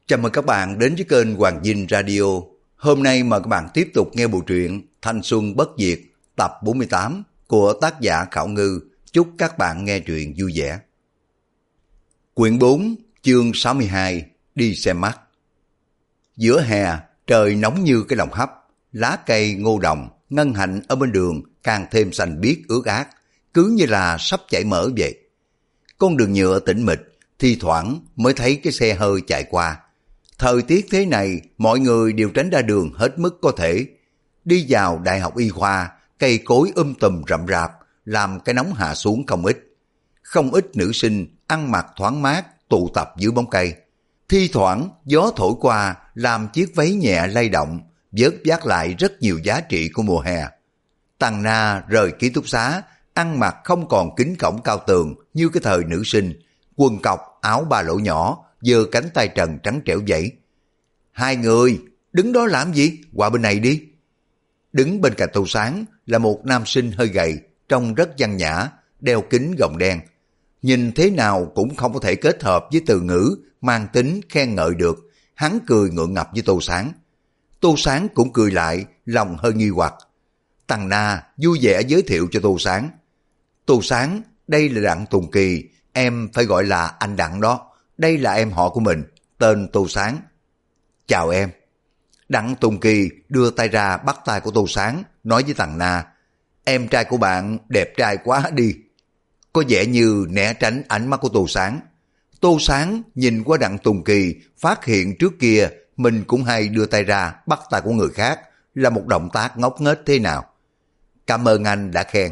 Chào mừng các bạn đến với kênh Hoàng Dinh Radio. Hôm nay mời các bạn tiếp tục nghe bộ truyện Thanh Xuân Bất Diệt tập 48 của tác giả Khảo Ngư. Chúc các bạn nghe truyện vui vẻ. Quyển 4, chương 62, đi xem mắt. Giữa hè, trời nóng như cái lồng hấp, lá cây ngô đồng, ngân hạnh ở bên đường càng thêm xanh biếc ướt át, cứ như là sắp chảy mỡ vậy. Con đường nhựa tĩnh mịch, thi thoảng mới thấy cái xe hơi chạy qua. Thời tiết thế này, mọi người đều tránh ra đường hết mức có thể. Đi vào đại học y khoa, cây cối tùm rậm rạp, làm cái nóng hạ xuống không ít. Không ít nữ sinh ăn mặc thoáng mát, tụ tập dưới bóng cây. Thi thoảng gió thổi qua, làm chiếc váy nhẹ lay động, vớt vát lại rất nhiều giá trị của mùa hè. Tằng Na rời ký túc xá, ăn mặc không còn kính cổng cao tường như cái thời nữ sinh, quần cọc, áo ba lỗ nhỏ, giơ cánh tay trần trắng trẻo dậy. Hai người, đứng đó làm gì? Qua bên này đi. Đứng bên cạnh Tô Sáng là một nam sinh hơi gầy, trông rất văn nhã, đeo kính gọng đen. Nhìn thế nào cũng không có thể kết hợp với từ ngữ mang tính khen ngợi được. Hắn cười ngượng ngập với Tô Sáng. Tô Sáng cũng cười lại, lòng hơi nghi hoặc. Tằng Na vui vẻ giới thiệu cho Tô Sáng. Tô Sáng, đây là Đặng Tùng Kỳ, em phải gọi là anh Đặng đó. Đây là em họ của mình, tên Tô Sáng. Chào em. Đặng Tùng Kỳ đưa tay ra bắt tay của Tô Sáng, nói với Tằng Na. Em trai của bạn đẹp trai quá đi. Có vẻ như né tránh ánh mắt của Tô Sáng. Tô Sáng nhìn qua Đặng Tùng Kỳ, phát hiện trước kia mình cũng hay đưa tay ra bắt tay của người khác, là một động tác ngốc nghếch thế nào. Cảm ơn anh đã khen.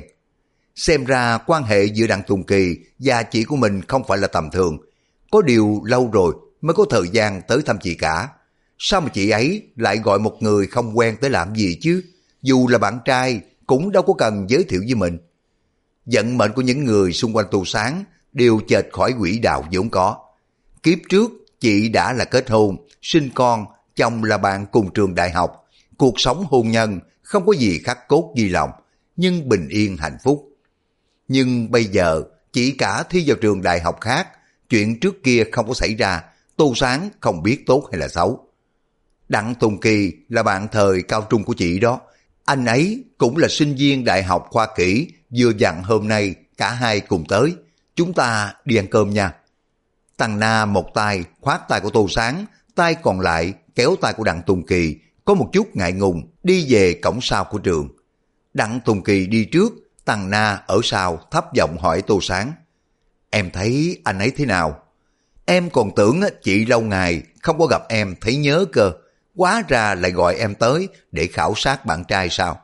Xem ra quan hệ giữa Đặng Tùng Kỳ và chị của mình không phải là tầm thường. Có điều lâu rồi mới có thời gian tới thăm chị cả. Sao mà chị ấy lại gọi một người không quen tới làm gì chứ? Dù là bạn trai cũng đâu có cần giới thiệu với mình. Vận mệnh của những người xung quanh Tô Sáng đều chệch khỏi quỹ đạo vốn có. Kiếp trước chị đã là kết hôn, sinh con, chồng là bạn cùng trường đại học. Cuộc sống hôn nhân không có gì khắc cốt ghi lòng, nhưng bình yên hạnh phúc. Nhưng bây giờ chị cả thi vào trường đại học khác, chuyện trước kia không có xảy ra, Tô Sáng không biết tốt hay là xấu. Đặng Tùng Kỳ là bạn thời cao trung của chị đó, anh ấy cũng là sinh viên đại học khoa kỹ, vừa dặn hôm nay cả hai cùng tới, chúng ta đi ăn cơm nha. Tằng Na một tay khoát tay của Tô Sáng, tay còn lại kéo tay của Đặng Tùng Kỳ, có một chút ngại ngùng đi về cổng sau của trường. Đặng Tùng Kỳ đi trước, Tằng Na ở sau thấp giọng hỏi Tô Sáng. Em thấy anh ấy thế nào? Em còn tưởng chị lâu ngày không có gặp em thấy nhớ cơ, hóa ra lại gọi em tới để khảo sát bạn trai sao?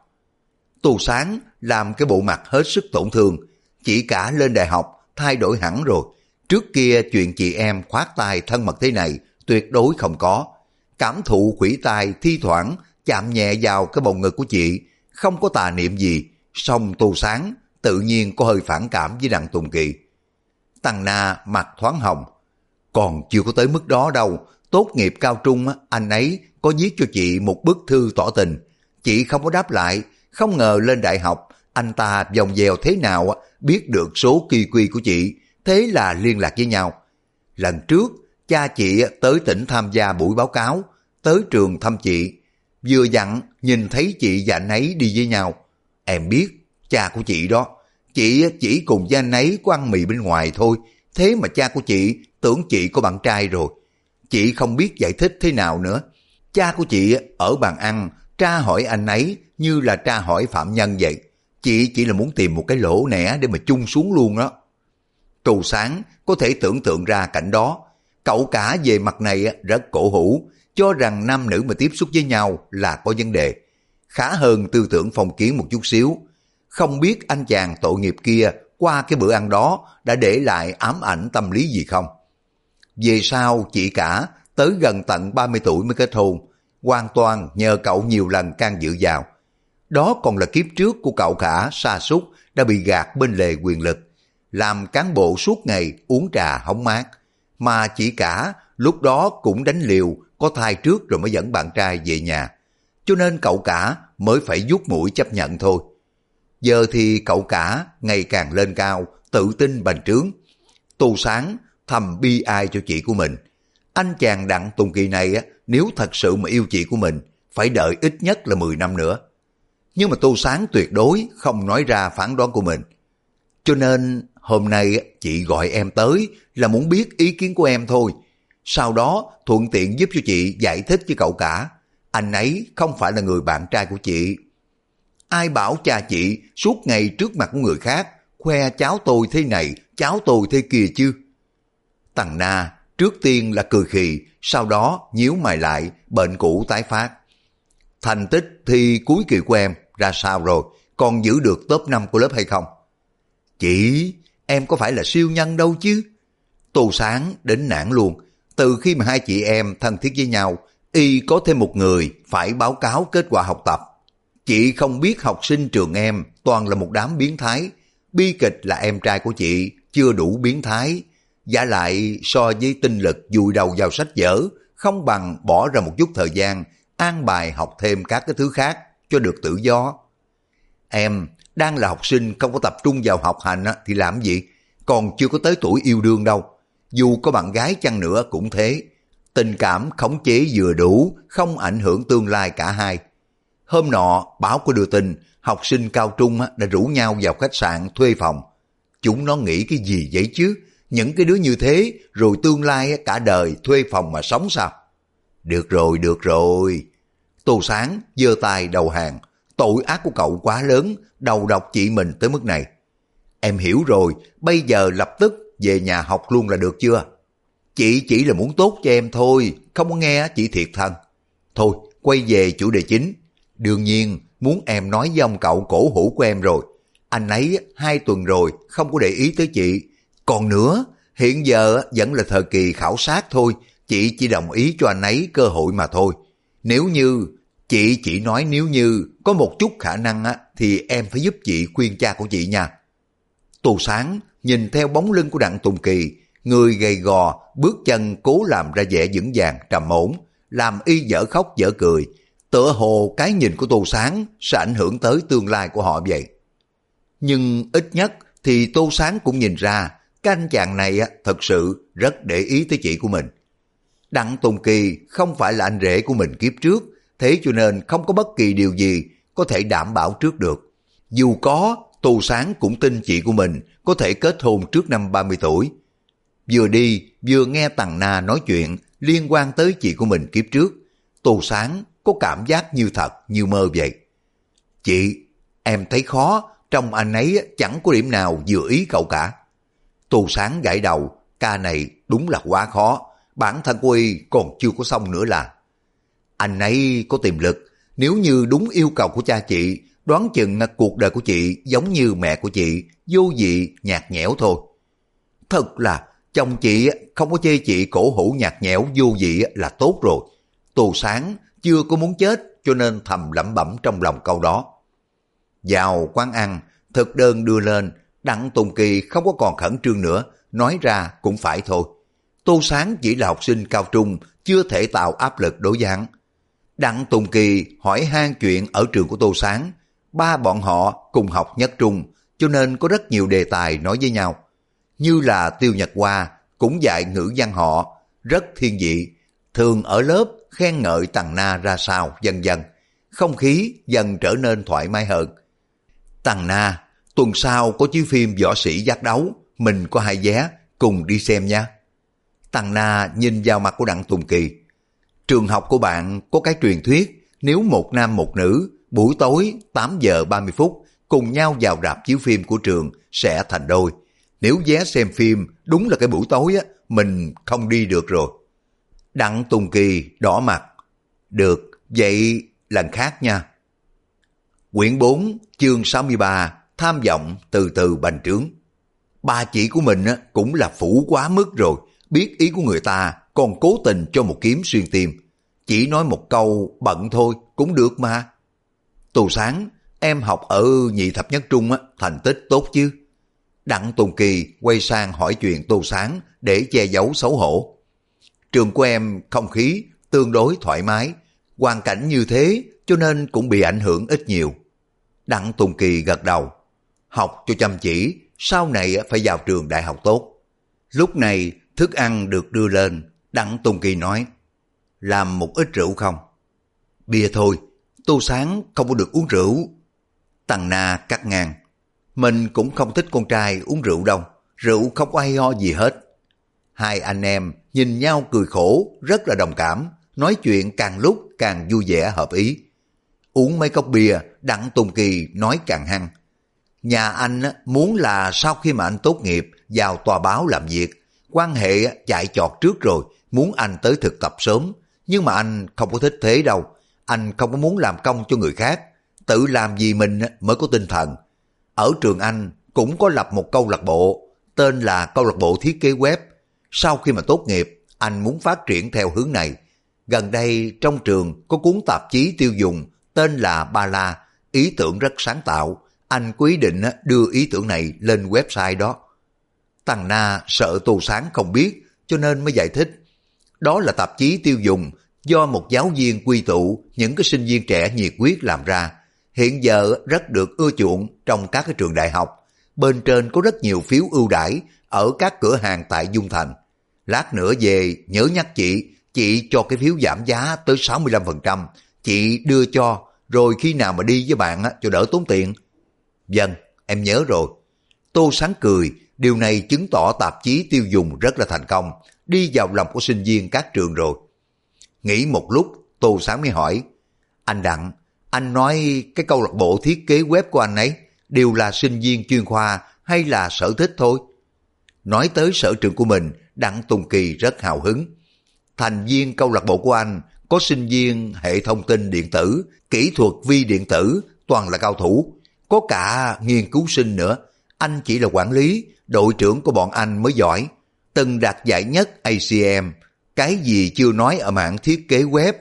Tô Sáng làm cái bộ mặt hết sức tổn thương, chị cả lên đại học thay đổi hẳn rồi. Trước kia chuyện chị em khoát tay thân mật thế này tuyệt đối không có. Cảm thụ khuỷu tay thi thoảng chạm nhẹ vào cái bầu ngực của chị, không có tà niệm gì, song Tô Sáng tự nhiên có hơi phản cảm với Đặng Tùng Kỳ. Tằng Na mặt thoáng hồng. Còn chưa có tới mức đó đâu, tốt nghiệp cao trung anh ấy có viết cho chị một bức thư tỏ tình. Chị không có đáp lại, không ngờ lên đại học anh ta vòng vèo thế nào biết được số QQ của chị, thế là liên lạc với nhau. Lần trước cha chị tới tỉnh tham gia buổi báo cáo, tới trường thăm chị, vừa dặn nhìn thấy chị và anh ấy đi với nhau. Em biết cha của chị đó, chị chỉ cùng với anh ấy có ăn mì bên ngoài thôi, thế mà cha của chị tưởng chị có bạn trai rồi. Chị không biết giải thích thế nào nữa. Cha của chị ở bàn ăn tra hỏi anh ấy như là tra hỏi phạm nhân vậy. Chị chỉ là muốn tìm một cái lỗ nẻ để mà chung xuống luôn đó. Tô Sáng có thể tưởng tượng ra cảnh đó. Cậu cả về mặt này rất cổ hủ, cho rằng nam nữ mà tiếp xúc với nhau là có vấn đề. Khá hơn tư tưởng phong kiến một chút xíu. Không biết anh chàng tội nghiệp kia qua cái bữa ăn đó đã để lại ám ảnh tâm lý gì không? Về sau chị cả tới gần tận 30 tuổi mới kết hôn, hoàn toàn nhờ cậu nhiều lần can dự vào. Đó còn là kiếp trước của cậu cả sa sút đã bị gạt bên lề quyền lực, làm cán bộ suốt ngày uống trà hóng mát, mà chị cả lúc đó cũng đánh liều có thai trước rồi mới dẫn bạn trai về nhà, cho nên cậu cả mới phải vuốt mũi chấp nhận thôi. Giờ thì cậu cả ngày càng lên cao, tự tin bành trướng. Tô Sáng thầm bi ai cho chị của mình. Anh chàng Đặng Tùng Kỳ này nếu thật sự mà yêu chị của mình, phải đợi ít nhất là 10 năm nữa. Nhưng mà Tô Sáng tuyệt đối không nói ra phán đoán của mình. Cho nên hôm nay chị gọi em tới là muốn biết ý kiến của em thôi. Sau đó thuận tiện giúp cho chị giải thích với cậu cả. Anh ấy không phải là người bạn trai của chị. Ai bảo cha chị suốt ngày trước mặt của người khác khoe cháu tôi thế này, cháu tôi thế kia chứ. Tằng Na trước tiên là cười khì, sau đó nhíu mày lại, bệnh cũ tái phát. Thành tích thi cuối kỳ của em ra sao rồi, còn giữ được top 5 của lớp hay không? Chị, em có phải là siêu nhân đâu chứ. Tô Sáng đến nản luôn. Từ khi mà hai chị em thân thiết với nhau, y có thêm một người phải báo cáo kết quả học tập. Chị không biết học sinh trường em toàn là một đám biến thái. Bi kịch là em trai của chị chưa đủ biến thái. Giả lại so với tinh lực vùi đầu vào sách vở, không bằng bỏ ra một chút thời gian an bài học thêm các cái thứ khác cho được tự do. Em đang là học sinh không có tập trung vào học hành thì làm gì, còn chưa có tới tuổi yêu đương đâu. Dù có bạn gái chăng nữa cũng thế. Tình cảm khống chế vừa đủ, không ảnh hưởng tương lai cả hai. Hôm nọ báo có đưa tin học sinh cao trung đã rủ nhau vào khách sạn thuê phòng. Chúng nó nghĩ cái gì vậy chứ? Những cái đứa như thế rồi tương lai cả đời thuê phòng mà sống sao? Được rồi, được rồi. Tô Sáng giơ tay đầu hàng. Tội ác của cậu quá lớn, đầu độc chị mình tới mức này. Em hiểu rồi, bây giờ lập tức về nhà học luôn là được chưa? Chị chỉ là muốn tốt cho em thôi, không có nghe chị thiệt thân. Thôi, quay về chủ đề chính. Đương nhiên, muốn em nói với ông cậu cổ hủ của em rồi. Anh ấy 2 tuần rồi, không có để ý tới chị. Còn nữa, hiện giờ vẫn là thời kỳ khảo sát thôi, chị chỉ đồng ý cho anh ấy cơ hội mà thôi. Nếu như, chị chỉ nói nếu như có một chút khả năng thì em phải giúp chị khuyên cha của chị nha. Tô Sáng nhìn theo bóng lưng của Đặng Tùng Kỳ, người gầy gò, bước chân cố làm ra vẻ vững vàng trầm ổn, làm y dở khóc dở cười. Tựa hồ cái nhìn của Tô Sáng sẽ ảnh hưởng tới tương lai của họ vậy. Nhưng ít nhất thì Tô Sáng cũng nhìn ra cái anh chàng này thật sự rất để ý tới chị của mình. Đặng Tùng Kỳ không phải là anh rể của mình kiếp trước, thế cho nên không có bất kỳ điều gì có thể đảm bảo trước được. Dù có, Tô Sáng cũng tin chị của mình có thể kết hôn trước năm 30 tuổi. Vừa đi, vừa nghe Tằng Na nói chuyện liên quan tới chị của mình kiếp trước. Tô Sáng có cảm giác như thật, như mơ vậy. Chị, em thấy khó, trong anh ấy chẳng có điểm nào vừa ý cậu cả. Tô Sáng gãi đầu, ca này đúng là quá khó, bản thân của y còn chưa có xong nữa là. Anh ấy có tiềm lực, nếu như đúng yêu cầu của cha chị, đoán chừng cuộc đời của chị giống như mẹ của chị, vô vị, nhạt nhẽo thôi. Thật là, chồng chị không có chê chị cổ hủ nhạt nhẽo vô vị là tốt rồi. Tô Sáng chưa có muốn chết cho nên thầm lẩm bẩm trong lòng câu đó. Vào quán ăn, thực đơn đưa lên, Đặng Tùng Kỳ không có còn khẩn trương nữa, nói ra cũng phải thôi. Tô Sáng chỉ là học sinh cao trung, chưa thể tạo áp lực đối với hắn. Đặng Tùng Kỳ hỏi han chuyện ở trường của Tô Sáng, ba bọn họ cùng học nhất trung, cho nên có rất nhiều đề tài nói với nhau. Như là Tiêu Nhật Hoa cũng dạy ngữ văn họ, rất thiên vị, thường ở lớp khen ngợi Tằng Na ra sao, vân vân. Không khí dần trở nên thoải mái hơn. Tằng Na, tuần sau có chiếu phim võ sĩ giác đấu, mình có 2 vé, cùng đi xem nha. Tằng Na nhìn vào mặt của Đặng Tùng Kỳ. Trường học của bạn có cái truyền thuyết, nếu một nam một nữ, buổi tối 8 giờ 30 phút, cùng nhau vào rạp chiếu phim của trường sẽ thành đôi. Nếu vé xem phim đúng là cái buổi tối mình không đi được rồi. Đặng Tùng Kỳ đỏ mặt. Được, vậy lần khác nha. Quyển 4, chương 63, tham vọng từ từ bành trướng. Bà chị của mình cũng là phủ quá mức rồi, biết ý của người ta còn cố tình cho một kiếm xuyên tim. Chỉ nói một câu bận thôi cũng được mà. Tô Sáng, em học ở nhị thập nhất trung thành tích tốt chứ? Đặng Tùng Kỳ quay sang hỏi chuyện Tô Sáng để che giấu xấu hổ. Trường của em không khí tương đối thoải mái, hoàn cảnh như thế cho nên cũng bị ảnh hưởng ít nhiều. Đặng Tùng Kỳ gật đầu. Học cho chăm chỉ, sau này phải vào trường đại học tốt. Lúc này thức ăn được đưa lên, Đặng Tùng Kỳ nói, làm một ít rượu không? Bia thôi, Tô Sáng không có được uống rượu. Tằng Na cắt ngang, mình cũng không thích con trai uống rượu đâu, rượu không có hay ho gì hết. Hai anh em nhìn nhau cười khổ, rất là đồng cảm, nói chuyện càng lúc càng vui vẻ hợp ý. Uống mấy cốc bia, Đặng Tùng Kỳ nói càng hăng. Nhà anh muốn là sau khi mà anh tốt nghiệp vào tòa báo làm việc, quan hệ chạy chọt trước rồi, muốn anh tới thực tập sớm. Nhưng mà anh không có thích thế đâu, anh không có muốn làm công cho người khác, tự làm gì mình mới có tinh thần. Ở trường anh cũng có lập một câu lạc bộ, tên là câu lạc bộ thiết kế web. Sau khi mà tốt nghiệp, anh muốn phát triển theo hướng này. Gần đây trong trường có cuốn tạp chí tiêu dùng tên là Ba La, ý tưởng rất sáng tạo. Anh có ý định đưa ý tưởng này lên website đó. Tằng Na sợ Tô Sáng không biết cho nên mới giải thích. Đó là tạp chí tiêu dùng do một giáo viên quy tụ những cái sinh viên trẻ nhiệt huyết làm ra. Hiện giờ rất được ưa chuộng trong các cái trường đại học. Bên trên có rất nhiều phiếu ưu đãi ở các cửa hàng tại Dung Thành. Lát nữa về nhớ nhắc chị cho cái phiếu giảm giá tới 65%. Chị đưa cho, rồi khi nào mà đi với bạn cho đỡ tốn tiền. Vâng, em nhớ rồi. Tô Sáng cười, điều này chứng tỏ tạp chí tiêu dùng rất là thành công, đi vào lòng của sinh viên các trường rồi. Nghĩ một lúc, Tô Sáng mới hỏi, anh Đặng, anh nói cái câu lạc bộ thiết kế web của anh ấy đều là sinh viên chuyên khoa hay là sở thích thôi? Nói tới sở trường của mình, Đặng Tùng Kỳ rất hào hứng. Thành viên câu lạc bộ của anh có sinh viên hệ thông tin điện tử, kỹ thuật vi điện tử, toàn là cao thủ. Có cả nghiên cứu sinh nữa. Anh chỉ là quản lý, đội trưởng của bọn anh mới giỏi. Từng đạt giải nhất ACM. Cái gì chưa nói ở mảng thiết kế web,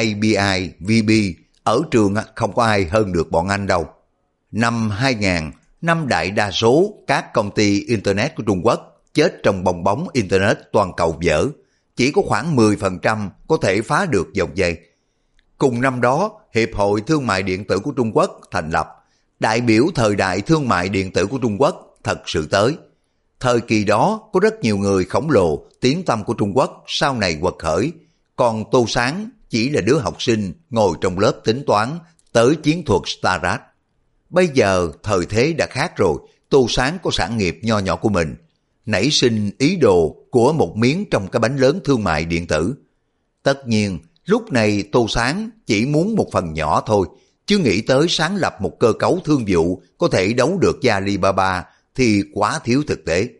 API, VB. Ở trường không có ai hơn được bọn anh đâu. Năm 2000, năm đại đa số các công ty Internet của Trung Quốc chết trong bong bóng Internet toàn cầu vỡ. Chỉ có khoảng 10% có thể phá được dòng dây. Cùng năm đó, Hiệp hội Thương mại Điện tử của Trung Quốc thành lập. Đại biểu thời đại thương mại điện tử của Trung Quốc thật sự tới. Thời kỳ đó có rất nhiều người khổng lồ tiếng tăm của Trung Quốc sau này quật khởi. Còn Tô Sáng chỉ là đứa học sinh ngồi trong lớp tính toán tới chiến thuật Starat. Bây giờ thời thế đã khác rồi, Tô Sáng có sản nghiệp nho nhỏ của mình. Nảy sinh ý đồ của một miếng trong cái bánh lớn thương mại điện tử. Tất nhiên, lúc này Tô Sáng chỉ muốn một phần nhỏ thôi, chứ nghĩ tới sáng lập một cơ cấu thương vụ có thể đấu được với Alibaba thì quá thiếu thực tế.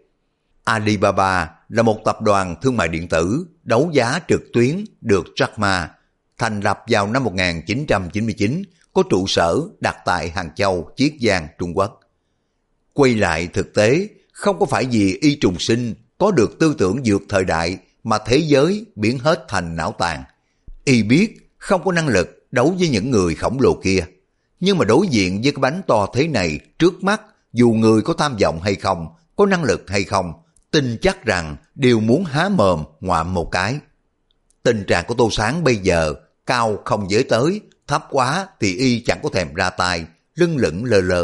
Alibaba là một tập đoàn thương mại điện tử, đấu giá trực tuyến được Jack Ma, thành lập vào năm 1999, có trụ sở đặt tại Hàng Châu, Chiết Giang, Trung Quốc. Quay lại thực tế, không có phải vì Y Trùng Sinh có được tư tưởng vượt thời đại mà thế giới biến hết thành não tàn. Y biết không có năng lực đấu với những người khổng lồ kia. Nhưng mà đối diện với cái bánh to thế này trước mắt, dù người có tham vọng hay không, có năng lực hay không, tin chắc rằng đều muốn há mồm ngoạm một cái. Tình trạng của Tô Sáng bây giờ cao không giới tới, thấp quá thì Y chẳng có thèm ra tay, lưng lửng lơ lơ.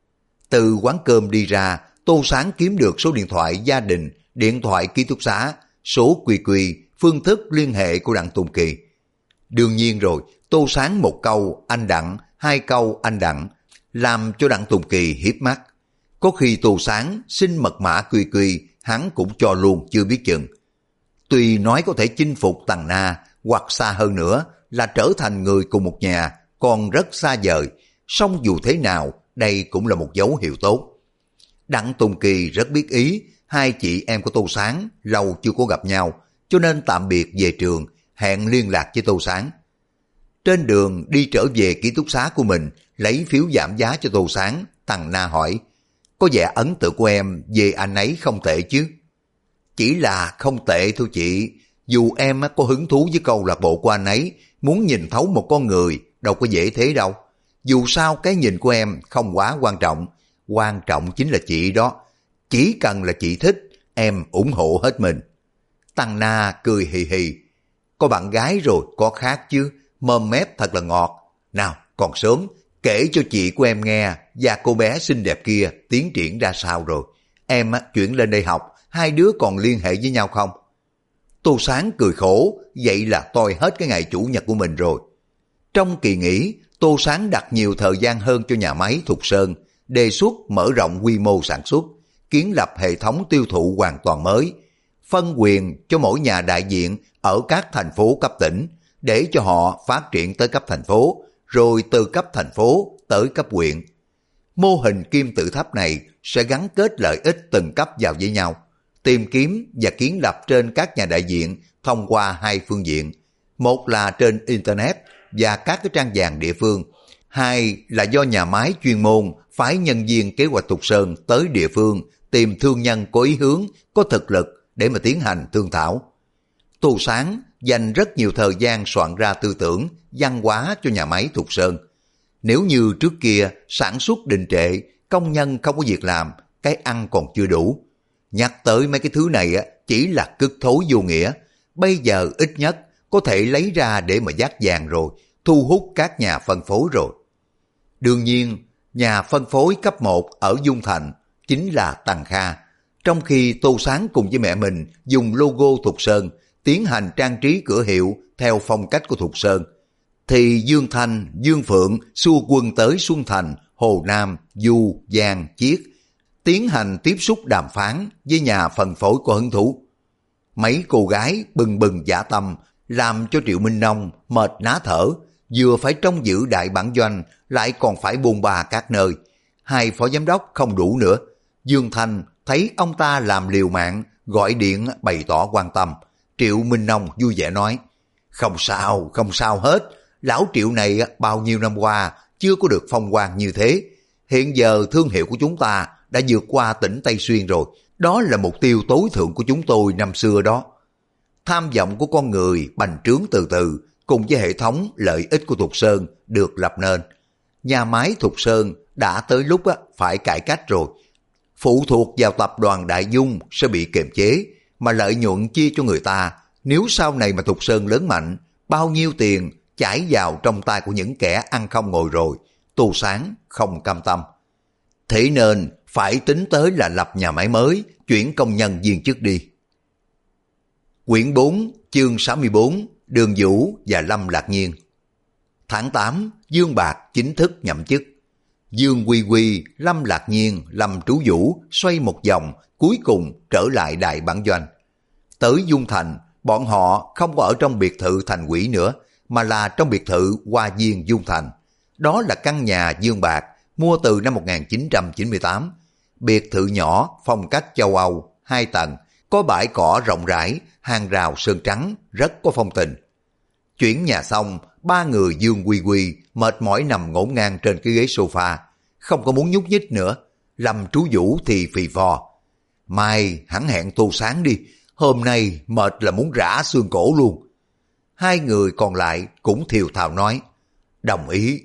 Từ quán cơm đi ra, Tô Sáng kiếm được số điện thoại gia đình, điện thoại ký túc xá, số QQ, phương thức liên hệ của Đặng Tùng Kỳ. Đương nhiên rồi, Tô Sáng một câu anh Đặng, hai câu anh Đặng, làm cho Đặng Tùng Kỳ hiếp mắt. Có khi Tô Sáng xin mật mã QQ, hắn cũng cho luôn chưa biết chừng. Tuy nói có thể chinh phục Tằng Na, hoặc xa hơn nữa là trở thành người cùng một nhà, còn rất xa vời, song dù thế nào, đây cũng là một dấu hiệu tốt. Đặng Tùng Kỳ rất biết ý, hai chị em của Tô Sáng lâu chưa có gặp nhau, cho nên tạm biệt về trường, hẹn liên lạc với Tô Sáng. Trên đường đi trở về ký túc xá của mình, lấy phiếu giảm giá cho Tô Sáng, Tằng Na hỏi, có vẻ ấn tượng của em về anh ấy không tệ chứ? Chỉ là không tệ thôi chị, dù em có hứng thú với câu lạc bộ của anh ấy, muốn nhìn thấu một con người đâu có dễ thế đâu. Dù sao cái nhìn của em không quá quan trọng chính là chị đó. Chỉ cần là chị thích, em ủng hộ hết mình. Tằng Na cười hì hì, có bạn gái rồi có khác chứ, mồm mép thật là ngọt. Nào còn sớm, kể cho chị của em nghe và cô bé xinh đẹp kia tiến triển ra sao rồi. Em chuyển lên đây học, hai đứa còn liên hệ với nhau không? Tô Sáng cười khổ, vậy là tôi hết cái ngày chủ nhật của mình rồi. Trong kỳ nghỉ, Tô Sáng đặt nhiều thời gian hơn cho nhà máy Thục Sơn, đề xuất mở rộng quy mô sản xuất, kiến lập hệ thống tiêu thụ hoàn toàn mới, phân quyền cho mỗi nhà đại diện ở các thành phố cấp tỉnh, để cho họ phát triển tới cấp thành phố, rồi từ cấp thành phố tới cấp huyện. Mô hình kim tự tháp này sẽ gắn kết lợi ích từng cấp vào với nhau, tìm kiếm và kiến lập trên các nhà đại diện thông qua hai phương diện. Một là trên Internet và các cái trang vàng địa phương. Hai là do nhà máy chuyên môn phái nhân viên kế hoạch Thục Sơn tới địa phương tìm thương nhân có ý hướng, có thực lực để mà tiến hành thương thảo. Tô Sáng dành rất nhiều thời gian soạn ra tư tưởng, văn hóa cho nhà máy Thục Sơn. Nếu như trước kia sản xuất đình trệ, công nhân không có việc làm, cái ăn còn chưa đủ. Nhắc tới mấy cái thứ này chỉ là cực thối vô nghĩa. Bây giờ ít nhất có thể lấy ra để mà dát vàng rồi, thu hút các nhà phân phối rồi. Đương nhiên, nhà phân phối cấp 1 ở Dung Thành chính là Tằng Kha. Trong khi Tô Sáng cùng với mẹ mình dùng logo Thục Sơn tiến hành trang trí cửa hiệu theo phong cách của Thục Sơn, thì Dương Thanh, Dương Phượng xua quân tới Xuân Thành, Hồ Nam, Du, Giang, Chiết, tiến hành tiếp xúc đàm phán với nhà phân phối có hứng thú. Mấy cô gái bừng bừng dã tâm làm cho Triệu Minh Nông mệt ná thở, vừa phải trông giữ đại bản doanh lại còn phải bôn ba các nơi. Hai phó giám đốc không đủ nữa. Dương Thanh thấy ông ta làm liều mạng, gọi điện bày tỏ quan tâm. Triệu Minh Nông vui vẻ nói, không sao hết. Lão Triệu này bao nhiêu năm qua chưa có được phong quang như thế. Hiện giờ thương hiệu của chúng ta đã vượt qua tỉnh Tây Xuyên rồi. Đó là mục tiêu tối thượng của chúng tôi năm xưa đó. Tham vọng của con người bành trướng từ từ, cùng với hệ thống lợi ích của Thục Sơn được lập nên. Nhà máy Thục Sơn đã tới lúc phải cải cách rồi. Phụ thuộc vào tập đoàn Đại Dung sẽ bị kiềm chế, mà lợi nhuận chia cho người ta. Nếu sau này mà Thục Sơn lớn mạnh, bao nhiêu tiền chảy vào trong tay của những kẻ ăn không ngồi rồi. Tô Sáng không cam tâm. Thế nên phải tính tới là lập nhà máy mới, chuyển công nhân viên chức đi. Quyển 4, chương 64, Đường Vũ và Lâm Lạc Nhiên. Tháng 8, Dương Bạc chính thức nhậm chức. Dương Quy Quy, Lâm Lạc Nhiên, Lâm Trú Vũ xoay một vòng, cuối cùng trở lại đại bản doanh. Tới Dung Thành, bọn họ không có ở trong biệt thự thành quỹ nữa, mà là trong biệt thự Hoa Viên Dung Thành. Đó là căn nhà Dương Bạc mua từ năm 1998. Biệt thự nhỏ phong cách châu Âu, 2 tầng, có bãi cỏ rộng rãi, hàng rào sơn trắng, rất có phong tình. Chuyển nhà xong, ba người Dương Quy Quy mệt mỏi nằm ngổn ngang trên cái ghế sofa, không có muốn nhúc nhích nữa. Lâm Trú Vũ thì phì phò, mai hẳn hẹn Tô Sáng đi, hôm nay mệt là muốn rã xương cổ luôn. Hai người còn lại cũng thiều thào nói, đồng ý.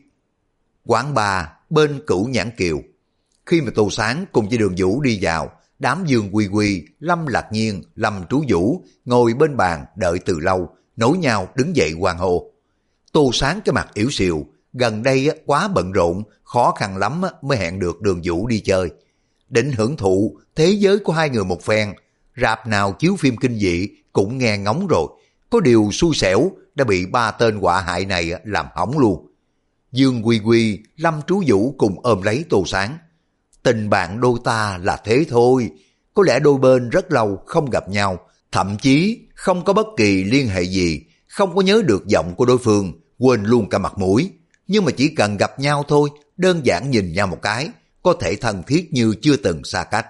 Quán bar bên Cửu Nhãn Kiều. Khi mà Tô Sáng cùng với Đường Vũ đi vào, đám Dương Quy Quy, Lâm Lạc Nhiên, Lâm Trú Vũ ngồi bên bàn đợi từ lâu, nối nhau đứng dậy hoan hô. Tô Sáng cái mặt yếu xìu, gần đây quá bận rộn, khó khăn lắm mới hẹn được Đường Vũ đi chơi. Định hưởng thụ thế giới của hai người một phen, rạp nào chiếu phim kinh dị cũng nghe ngóng rồi, có điều xui xẻo đã bị ba tên họa hại này làm hỏng luôn. Dương Quy Quy, Lâm Trú Vũ cùng ôm lấy Tô Sáng. Tình bạn đôi ta là thế thôi, có lẽ đôi bên rất lâu không gặp nhau, thậm chí không có bất kỳ liên hệ gì, không có nhớ được giọng của đối phương, quên luôn cả mặt mũi. Nhưng mà chỉ cần gặp nhau thôi, đơn giản nhìn nhau một cái, có thể thân thiết như chưa từng xa cách.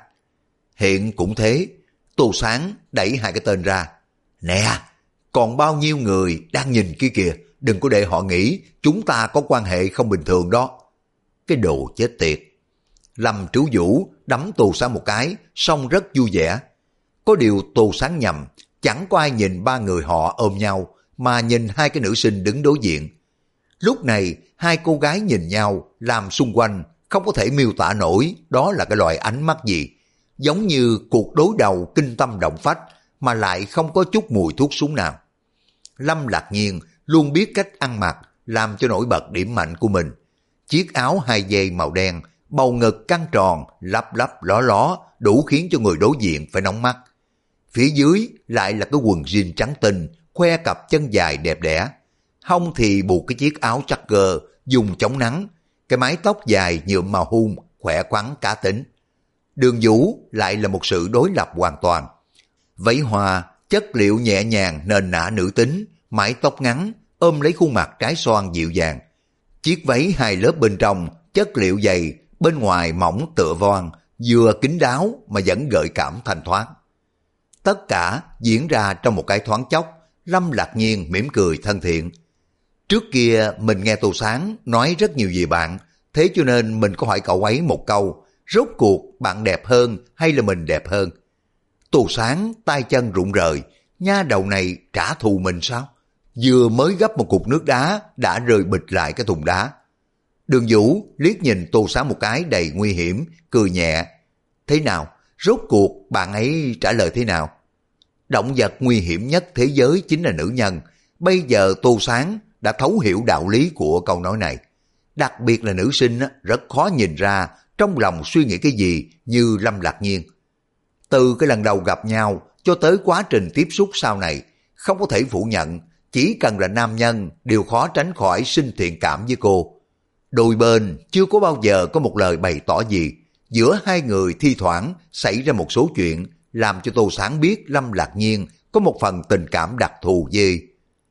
Hiện cũng thế. Tô Sáng đẩy hai cái tên ra. Nè, còn bao nhiêu người đang nhìn kia kìa, đừng có để họ nghĩ chúng ta có quan hệ không bình thường đó. Cái đồ chết tiệt. Lâm Trú Vũ đấm Tô Sáng một cái, xong rất vui vẻ. Có điều Tô Sáng nhầm, chẳng có ai nhìn ba người họ ôm nhau, mà nhìn hai cái nữ sinh đứng đối diện. Lúc này, hai cô gái nhìn nhau, làm xung quanh, không có thể miêu tả nổi đó là cái loại ánh mắt gì. Giống như cuộc đối đầu kinh tâm động phách, mà lại không có chút mùi thuốc súng nào. Lâm Lạc Nhiên luôn biết cách ăn mặc, làm cho nổi bật điểm mạnh của mình. Chiếc áo 2 dây màu đen, bầu ngực căng tròn, lấp lấp ló ló, đủ khiến cho người đối diện phải nóng mắt. phía dưới lại là cái quần jean trắng tinh, khoe cặp chân dài đẹp đẽ. Hông thì buộc cái chiếc áo chắc cơ, dùng chống nắng, cái mái tóc dài nhuộm màu hun, khỏe khoắn cá tính. Đường Vũ lại là một sự đối lập hoàn toàn. Váy hoa, chất liệu nhẹ nhàng nền nã nữ tính, mái tóc ngắn, ôm lấy khuôn mặt trái xoan dịu dàng. Chiếc váy hai lớp bên trong, chất liệu dày, bên ngoài mỏng tựa voan, vừa kín đáo mà vẫn gợi cảm thanh thoát. Tất cả diễn ra trong một cái thoáng chốc, Lâm Lạc Nhiên mỉm cười thân thiện. Trước kia mình nghe Tô Sáng nói rất nhiều về bạn, thế cho nên mình có hỏi cậu ấy một câu, rốt cuộc bạn đẹp hơn hay là mình đẹp hơn? Tô Sáng tay chân rụng rời, nha đầu này trả thù mình sao? Vừa mới gấp một cục nước đá đã rơi bịch lại cái thùng đá. Đường Vũ liếc nhìn Tô Sáng một cái đầy nguy hiểm, cười nhẹ. Thế nào? Rốt cuộc bạn ấy trả lời thế nào? Động vật nguy hiểm nhất thế giới chính là nữ nhân. Bây giờ Tô Sáng đã thấu hiểu đạo lý của câu nói này. Đặc biệt là nữ sinh rất khó nhìn ra trong lòng suy nghĩ cái gì như Lâm Lạc Nhiên. Từ cái lần đầu gặp nhau cho tới quá trình tiếp xúc sau này, không có thể phủ nhận, chỉ cần là nam nhân đều khó tránh khỏi sinh thiện cảm với cô. Đôi bên chưa có bao giờ có một lời bày tỏ gì, giữa hai người thi thoảng xảy ra một số chuyện làm cho Tô Sáng biết Lâm Lạc Nhiên có một phần tình cảm đặc thù gì.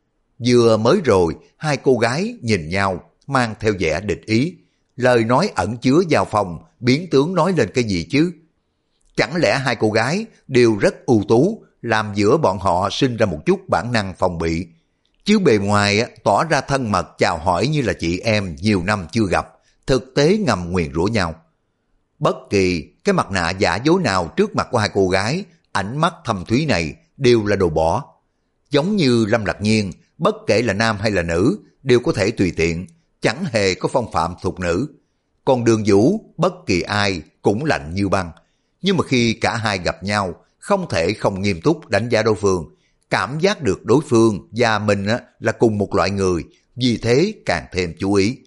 Vừa mới rồi, hai cô gái nhìn nhau mang theo vẻ địch ý, lời nói ẩn chứa giao phong, biến tướng nói lên cái gì chứ? Chẳng lẽ hai cô gái đều rất ưu tú, làm giữa bọn họ sinh ra một chút bản năng phòng bị, chứ bề ngoài tỏ ra thân mật chào hỏi như là chị em nhiều năm chưa gặp, thực tế ngầm nguyền rủa nhau. Bất kỳ cái mặt nạ giả dối nào trước mặt của hai cô gái, ánh mắt thâm thúy này đều là đồ bỏ. Giống như Lâm Lạc Nhiên, bất kể là nam hay là nữ, đều có thể tùy tiện, chẳng hề có phong phạm thục nữ. Còn Đường Vũ, bất kỳ ai cũng lạnh như băng. Nhưng mà khi cả hai gặp nhau, không thể không nghiêm túc đánh giá đối phương, cảm giác được đối phương và mình là cùng một loại người, vì thế càng thêm chú ý.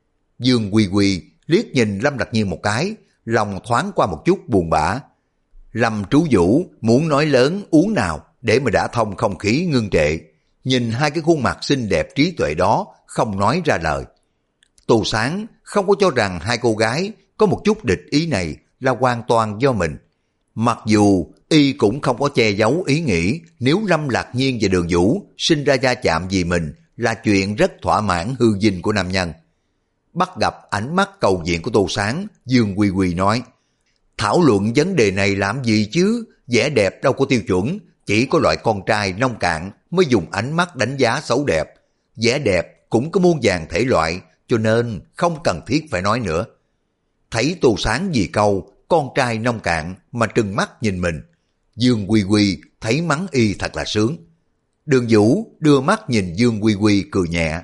Dương Quy Quy liếc nhìn Lâm Lạc Nhiên một cái, lòng thoáng qua một chút buồn bã. Lâm Trú Vũ muốn nói lớn uống nào để mà đã thông không khí ngưng trệ, nhìn hai cái khuôn mặt xinh đẹp trí tuệ đó không nói ra lời. Tô Sáng không có cho rằng hai cô gái có một chút địch ý này là hoàn toàn do mình. Mặc dù y cũng không có che giấu ý nghĩ nếu Lâm Lạc Nhiên và Đường Vũ sinh ra gia chạm vì mình là chuyện rất thỏa mãn hư vinh của nam nhân. Bắt gặp ánh mắt cầu viện của Tô Sáng, Dương Quy Quy nói, thảo luận vấn đề này làm gì chứ, vẻ đẹp đâu có tiêu chuẩn, chỉ có loại con trai nông cạn mới dùng ánh mắt đánh giá xấu đẹp. Vẻ đẹp cũng có muôn vàn thể loại, cho nên không cần thiết phải nói nữa. Thấy Tô Sáng vì câu con trai nông cạn mà trừng mắt nhìn mình, Dương Quy Quy thấy mắng y thật là sướng. Đường Vũ đưa mắt nhìn Dương Quy Quy cười nhẹ.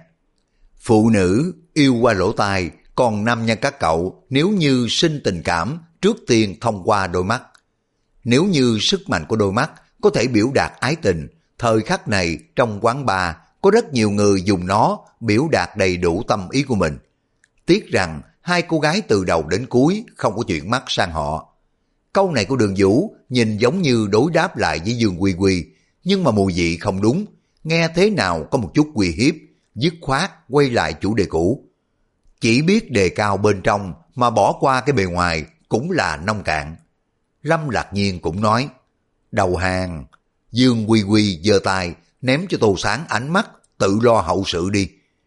Phụ nữ yêu qua lỗ tai, còn nam nhân các cậu nếu như sinh tình cảm trước tiên thông qua đôi mắt. Nếu như sức mạnh của đôi mắt có thể biểu đạt ái tình, thời khắc này trong quán bar có rất nhiều người dùng nó biểu đạt đầy đủ tâm ý của mình. Tiếc rằng hai cô gái từ đầu đến cuối không có chuyển mắt sang họ. Câu này của Đường Vũ nhìn giống như đối đáp lại với Dương Quy Quy, nhưng mà mùi vị không đúng, nghe thế nào có một chút uy hiếp, dứt khoát quay lại chủ đề cũ. Chỉ biết đề cao bên trong mà bỏ qua cái bề ngoài cũng là nông cạn. Lâm Lạc Nhiên cũng nói, đầu hàng. Dương Quy Quy giơ tay ném cho Tô Sáng ánh mắt, tự lo hậu sự đi.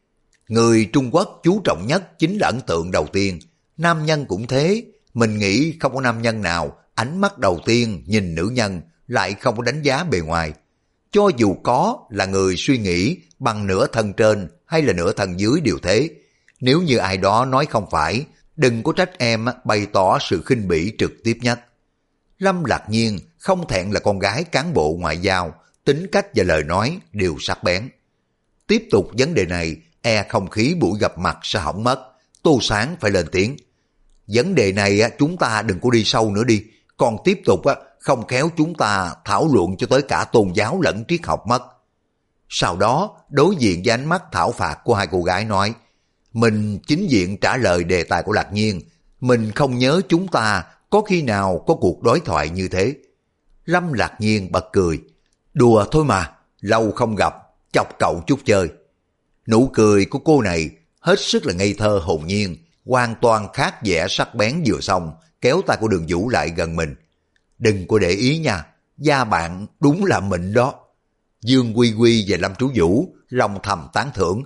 Người Trung Quốc chú trọng nhất chính là ấn tượng đầu tiên, nam nhân cũng thế. Mình nghĩ không có nam nhân nào ánh mắt đầu tiên nhìn nữ nhân lại không có đánh giá bề ngoài. Cho dù có là người suy nghĩ bằng nửa thân trên hay là nửa thân dưới đều thế. Nếu như ai đó nói không phải, đừng có trách em bày tỏ sự khinh bỉ trực tiếp nhất. Lâm Lạc Nhiên không thẹn là con gái cán bộ ngoại giao, tính cách và lời nói đều sắc bén. Tiếp tục vấn đề này, không khí buổi gặp mặt sẽ hỏng mất. Tô Sáng phải lên tiếng. Vấn đề này chúng ta đừng có đi sâu nữa đi, còn tiếp tục không khéo chúng ta thảo luận cho tới cả tôn giáo lẫn triết học mất. Sau đó đối diện với ánh mắt thảo phạt của hai cô gái nói, mình chính diện trả lời đề tài của Lạc Nhiên, mình không nhớ chúng ta có khi nào có cuộc đối thoại như thế. Lâm Lạc Nhiên bật cười. Đùa thôi mà, lâu không gặp, chọc cậu chút chơi. Nụ cười của cô này hết sức là ngây thơ hồn nhiên, hoàn toàn khác vẻ sắc bén vừa xong, kéo tay của Đường Vũ lại gần mình. Đừng có để ý nha, da bạn đúng là mịn đó. Dương Quy Quy và Lâm Trú Vũ lòng thầm tán thưởng.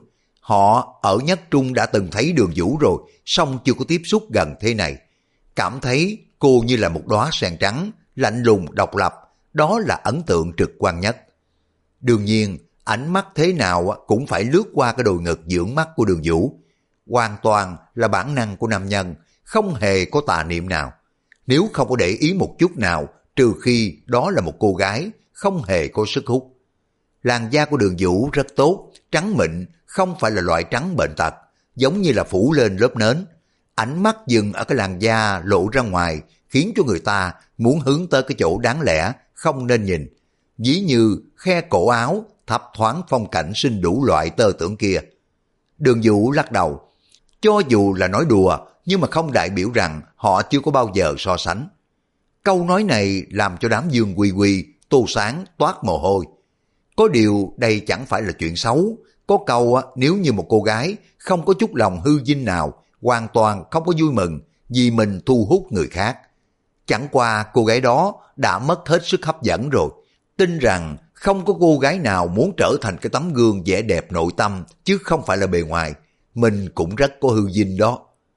Họ ở Nhất Trung đã từng thấy Đường Vũ rồi, song chưa có tiếp xúc gần thế này. Cảm thấy cô như là một đóa sen trắng, lạnh lùng độc lập, đó là ấn tượng trực quan nhất. Đương nhiên, ánh mắt thế nào cũng phải lướt qua cái đồi ngực dưỡng mắt của Đường Vũ. Hoàn toàn là bản năng của nam nhân, không hề có tà niệm nào. Nếu không có để ý một chút nào, trừ khi đó là một cô gái, không hề có sức hút. Làn da của Đường Vũ rất tốt, trắng mịn, không phải là loại trắng bệnh tật, giống như là phủ lên lớp nến. Ánh mắt dừng ở cái làn da lộ ra ngoài, khiến cho người ta muốn hướng tới cái chỗ đáng lẽ, không nên nhìn. Ví như khe cổ áo, thấp thoáng phong cảnh sinh đủ loại tơ tưởng kia. Đường Vũ lắc đầu. Cho dù là nói đùa, nhưng mà không đại biểu rằng họ chưa có bao giờ so sánh. Câu nói này làm cho đám Dương Quy Quy, Tô Sáng toát mồ hôi. Có điều đây chẳng phải là chuyện xấu. Có câu nếu như một cô gái không có chút lòng hư vinh nào, hoàn toàn không có vui mừng vì mình thu hút người khác. Chẳng qua cô gái đó đã mất hết sức hấp dẫn rồi. Tin rằng không có cô gái nào muốn trở thành cái tấm gương vẻ đẹp nội tâm chứ không phải là bề ngoài. Mình cũng rất có hư vinh đó.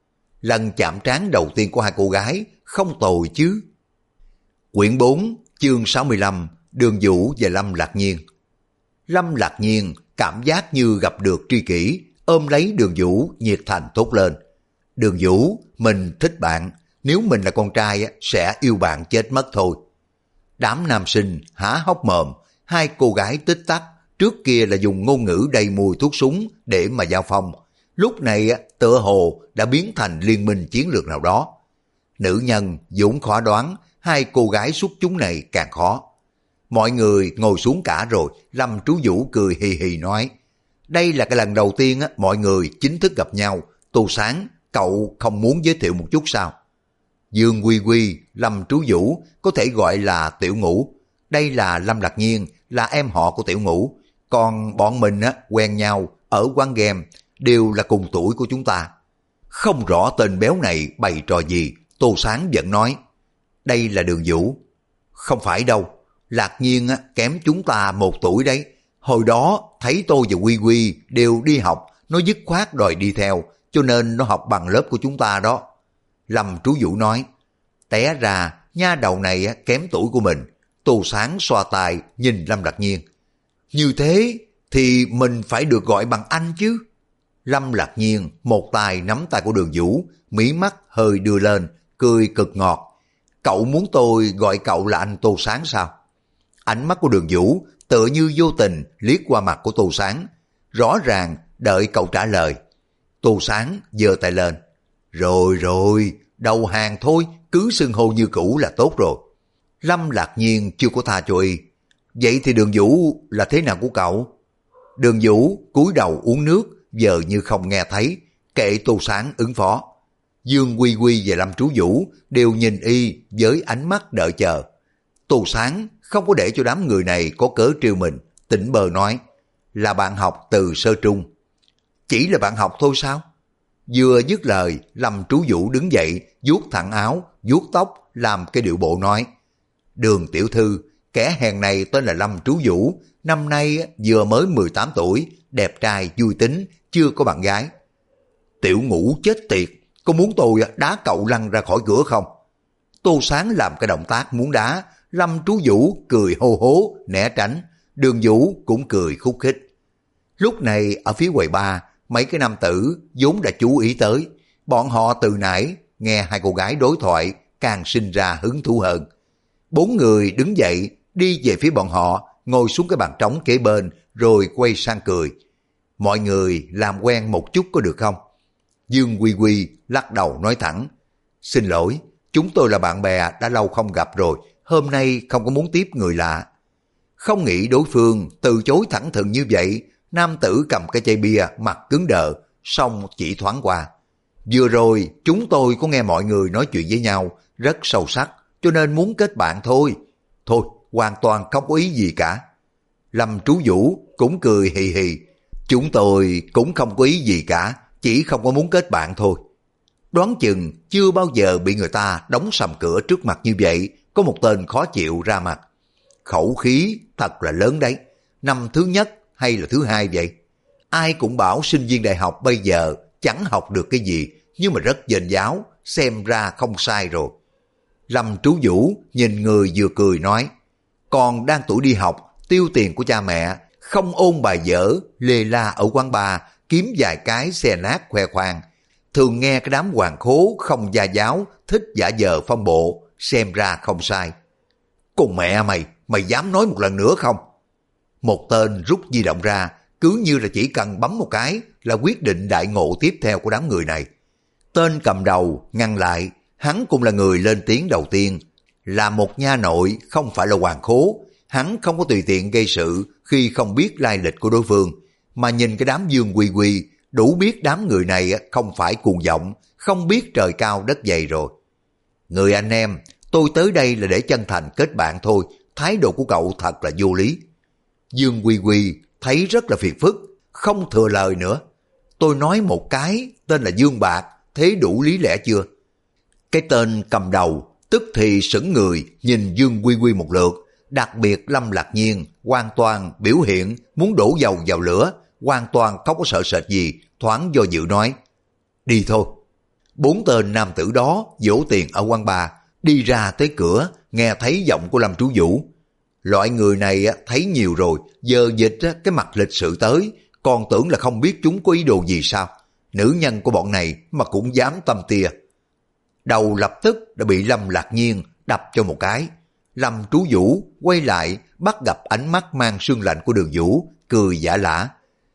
Lần chạm trán đầu tiên của hai cô gái không tồi chứ. Quyển 4 chương 65 Đường Vũ và Lâm Lạc Nhiên. Lâm Lạc Nhiên cảm giác như gặp được tri kỷ, ôm lấy Đường Vũ nhiệt thành thốt lên. Đường Vũ, mình thích bạn, nếu mình là con trai sẽ yêu bạn chết mất thôi. Đám nam sinh há hốc mồm, hai cô gái tích tắc, trước kia là dùng ngôn ngữ đầy mùi thuốc súng để mà giao phong. Lúc này tựa hồ đã biến thành liên minh chiến lược nào đó. Nữ nhân vốn khó đoán, hai cô gái xuất chúng này càng khó. Mọi người ngồi xuống cả rồi, Lâm Trú Vũ cười hì hì nói, đây là cái lần đầu tiên mọi người chính thức gặp nhau, Tô Sáng, cậu không muốn giới thiệu một chút sao? Dương Quy Quy, Lâm Trú Vũ có thể gọi là Tiểu Ngũ. Đây là Lâm Lạc Nhiên, là em họ của Tiểu Ngũ. Còn bọn mình quen nhau ở quán game, đều là cùng tuổi của chúng ta. Không rõ tên béo này bày trò gì, Tô Sáng vẫn nói, đây là Đường Vũ. Không phải đâu, Lạc Nhiên kém chúng ta 1 tuổi đấy. Hồi đó thấy tôi và Quy Quy đều đi học, nó dứt khoát đòi đi theo, cho nên nó học bằng lớp của chúng ta đó. Lâm Trú Vũ nói, té ra nha đầu này kém tuổi của mình. Tô Sáng xoa tài nhìn Lâm Lạc Nhiên. Như thế thì mình phải được gọi bằng anh chứ. Lâm Lạc Nhiên một tay nắm tay của Đường Vũ, mí mắt hơi đưa lên, cười cực ngọt. Cậu muốn tôi gọi cậu là anh Tô Sáng sao? Ánh mắt của Đường Vũ tựa như vô tình liếc qua mặt của Tô Sáng, rõ ràng đợi cậu trả lời. Tô Sáng giơ tay lên. Rồi rồi, đầu hàng thôi, cứ xưng hô như cũ là tốt rồi. Lâm Lạc Nhiên chưa có tha cho y. Vậy thì Đường Vũ là thế nào của cậu? Đường Vũ cúi đầu uống nước, giờ như không nghe thấy, kệ Tô Sáng ứng phó. Dương Quy Quy và Lâm Trú Vũ đều nhìn y với ánh mắt đợi chờ. Tô Sáng không có để cho đám người này có cớ trêu mình, tỉnh bờ nói, là bạn học từ sơ trung. Chỉ là bạn học thôi sao? Vừa dứt lời, Lâm Trú Vũ đứng dậy, vuốt thẳng áo, vuốt tóc, làm cái điệu bộ nói, Đường tiểu thư, kẻ hèn này tên là Lâm Trú Vũ, năm nay vừa mới 18 tuổi, đẹp trai, vui tính, chưa có bạn gái. Tiểu Ngũ chết tiệt, có muốn tôi đá cậu lăn ra khỏi cửa không? Tô Sáng làm cái động tác muốn đá, Lâm Trú Vũ cười hô hố, né tránh, Đường Vũ cũng cười khúc khích. Lúc này ở phía quầy bar, mấy cái nam tử vốn đã chú ý tới, bọn họ từ nãy nghe hai cô gái đối thoại càng sinh ra hứng thú hơn. 4 người đứng dậy đi về phía bọn họ, ngồi xuống cái bàn trống kế bên rồi quay sang cười. Mọi người làm quen một chút có được không? Dương Quy Quy lắc đầu nói thẳng, xin lỗi, chúng tôi là bạn bè đã lâu không gặp rồi, hôm nay không có muốn tiếp người lạ. Không nghĩ đối phương từ chối thẳng thừng như vậy, nam tử cầm cái chai bia mặt cứng đờ, xong chỉ thoáng qua. Vừa rồi chúng tôi có nghe mọi người nói chuyện với nhau rất sâu sắc, cho nên muốn kết bạn thôi. Thôi hoàn toàn không có ý gì cả. Lâm Trú Vũ cũng cười hì hì. Chúng tôi cũng không có ý gì cả, chỉ không có muốn kết bạn thôi. Đoán chừng chưa bao giờ bị người ta đóng sầm cửa trước mặt như vậy, có một tên khó chịu ra mặt. Khẩu khí thật là lớn đấy, năm thứ nhất hay là thứ hai vậy? Ai cũng bảo sinh viên đại học bây giờ chẳng học được cái gì, nhưng mà rất dền giáo, xem ra không sai rồi. Lâm Trú Vũ nhìn người vừa cười nói, còn đang tuổi đi học, tiêu tiền của cha mẹ, không ôn bài dở, lê la ở quán bar, kiếm vài cái xe nát khoe khoang. Thường nghe cái đám hoàng khố không gia giáo, thích giả vờ phong bộ, xem ra không sai. Cùng mẹ mày, mày dám nói một lần nữa không? Một tên rút di động ra, cứ như là chỉ cần bấm một cái là quyết định đại ngộ tiếp theo của đám người này. Tên cầm đầu ngăn lại, hắn cũng là người lên tiếng đầu tiên. Là một nha nội, không phải là hoàng khố, hắn không có tùy tiện gây sự khi không biết lai lịch của đối phương, mà nhìn cái đám Dương Quy Quy, đủ biết đám người này không phải cuồng vọng, không biết trời cao đất dày rồi. Người anh em, tôi tới đây là để chân thành kết bạn thôi, thái độ của cậu thật là vô lý. Dương Quy Quy thấy rất là phiền phức, không thừa lời nữa. Tôi nói một cái, tên là Dương Bạc, thế đủ lý lẽ chưa? Cái tên cầm đầu, tức thì sững người nhìn Dương Quy Quy một lượt, đặc biệt Lâm Lạc Nhiên, hoàn toàn biểu hiện muốn đổ dầu vào lửa, hoàn toàn không có sợ sệt gì, thoáng do dự nói, đi thôi. 4 tên nam tử đó vỗ tiền ở quán bar, đi ra tới cửa, nghe thấy giọng của Lâm Trú Vũ. Loại người này thấy nhiều rồi, giờ dịch cái mặt lịch sự tới, còn tưởng là không biết chúng có ý đồ gì sao. Nữ nhân của bọn này mà cũng dám tâm tia. Đầu lập tức đã bị Lâm Lạc Nhiên đập cho một cái. Lâm Trú Vũ quay lại, bắt gặp ánh mắt mang sương lạnh của Đường Vũ, cười giả lả.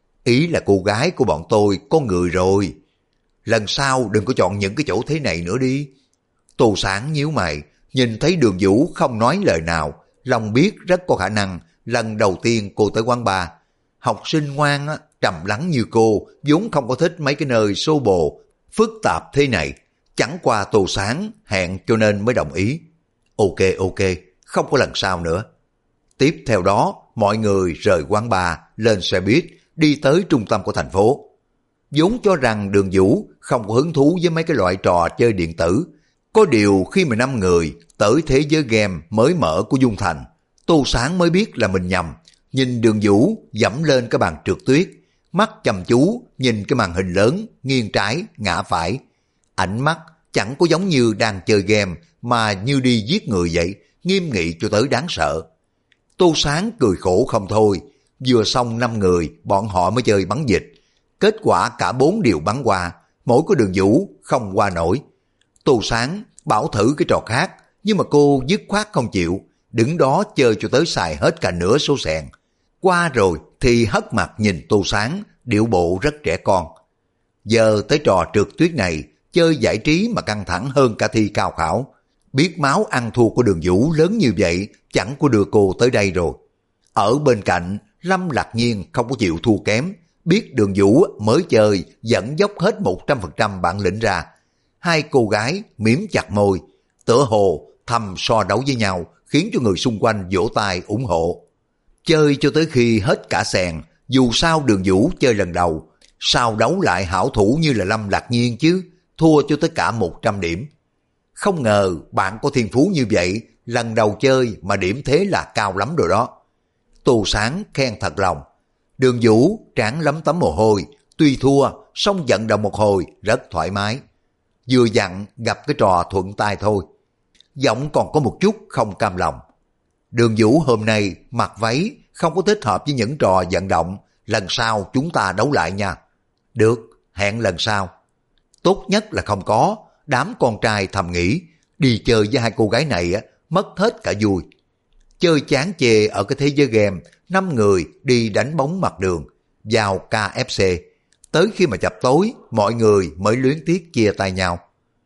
Ý là cô gái của bọn tôi có người rồi. Lần sau đừng có chọn những cái chỗ thế này nữa đi. Tô Sáng nhíu mày, nhìn thấy Đường Vũ không nói lời nào, lòng biết rất có khả năng lần đầu tiên cô tới quán bar. Học sinh ngoan trầm lắng như cô, vốn không có thích mấy cái nơi xô bồ, phức tạp thế này. Chẳng qua Tô Sáng hẹn cho nên mới đồng ý. Ok, không có lần sau nữa. Tiếp theo đó, mọi người rời quán bar, lên xe buýt, đi tới trung tâm của thành phố. Vốn cho rằng Đường Vũ không có hứng thú với mấy cái loại trò chơi điện tử. Có điều khi mà 5 người tới thế giới game mới mở của Dung Thành, Tô Sáng mới biết là mình nhầm. Nhìn Đường Vũ dẫm lên cái bàn trượt tuyết, mắt chăm chú nhìn cái màn hình lớn, nghiêng trái, ngã phải. Ánh mắt chẳng có giống như đang chơi game mà như đi giết người vậy, nghiêm nghị cho tới đáng sợ. Tô Sáng cười khổ không thôi, vừa xong 5 người bọn họ mới chơi bắn dịch. Kết quả cả 4 đều bắn qua, mỗi có Đường Vũ không qua nổi. Tô Sáng bảo thử cái trò khác, nhưng mà cô dứt khoát không chịu, đứng đó chơi cho tới xài hết cả nửa số sàn. Qua rồi thì hất mặt nhìn Tô Sáng, điệu bộ rất trẻ con. Giờ tới trò trượt tuyết này, chơi giải trí mà căng thẳng hơn cả thi cao khảo. Biết máu ăn thua của Đường Vũ lớn như vậy, chẳng có đưa cô tới đây rồi. Ở bên cạnh, Lâm Lạc Nhiên không có chịu thua kém, biết Đường Vũ mới chơi dẫn dốc hết 100% bản lĩnh ra. Hai cô gái mím chặt môi, tựa hồ thầm so đấu với nhau, khiến cho người xung quanh vỗ tay ủng hộ. Chơi cho tới khi hết cả sàn, dù sao Đường Vũ chơi lần đầu, sao đấu lại hảo thủ như là Lâm Lạc Nhiên chứ, thua cho tất cả 100 điểm. Không ngờ bạn có thiên phú như vậy, lần đầu chơi mà điểm thế là cao lắm rồi đó. Tô Sáng khen thật lòng. Đường Vũ trán lấm tấm mồ hôi, tuy thua, song vận động một hồi rất thoải mái. Vừa dặn gặp cái trò thuận tay thôi. Giọng còn có một chút không cam lòng. Đường Vũ hôm nay mặc váy không có thích hợp với những trò vận động, lần sau chúng ta đấu lại nha. Được, hẹn lần sau. Tốt nhất là không có, đám con trai thầm nghĩ, đi chơi với hai cô gái này mất hết cả vui. Chơi chán chê ở cái thế giới game, 5 người đi đánh bóng mặt đường, vào KFC. Tới khi mà chập tối, mọi người mới luyến tiếc chia tay nhau.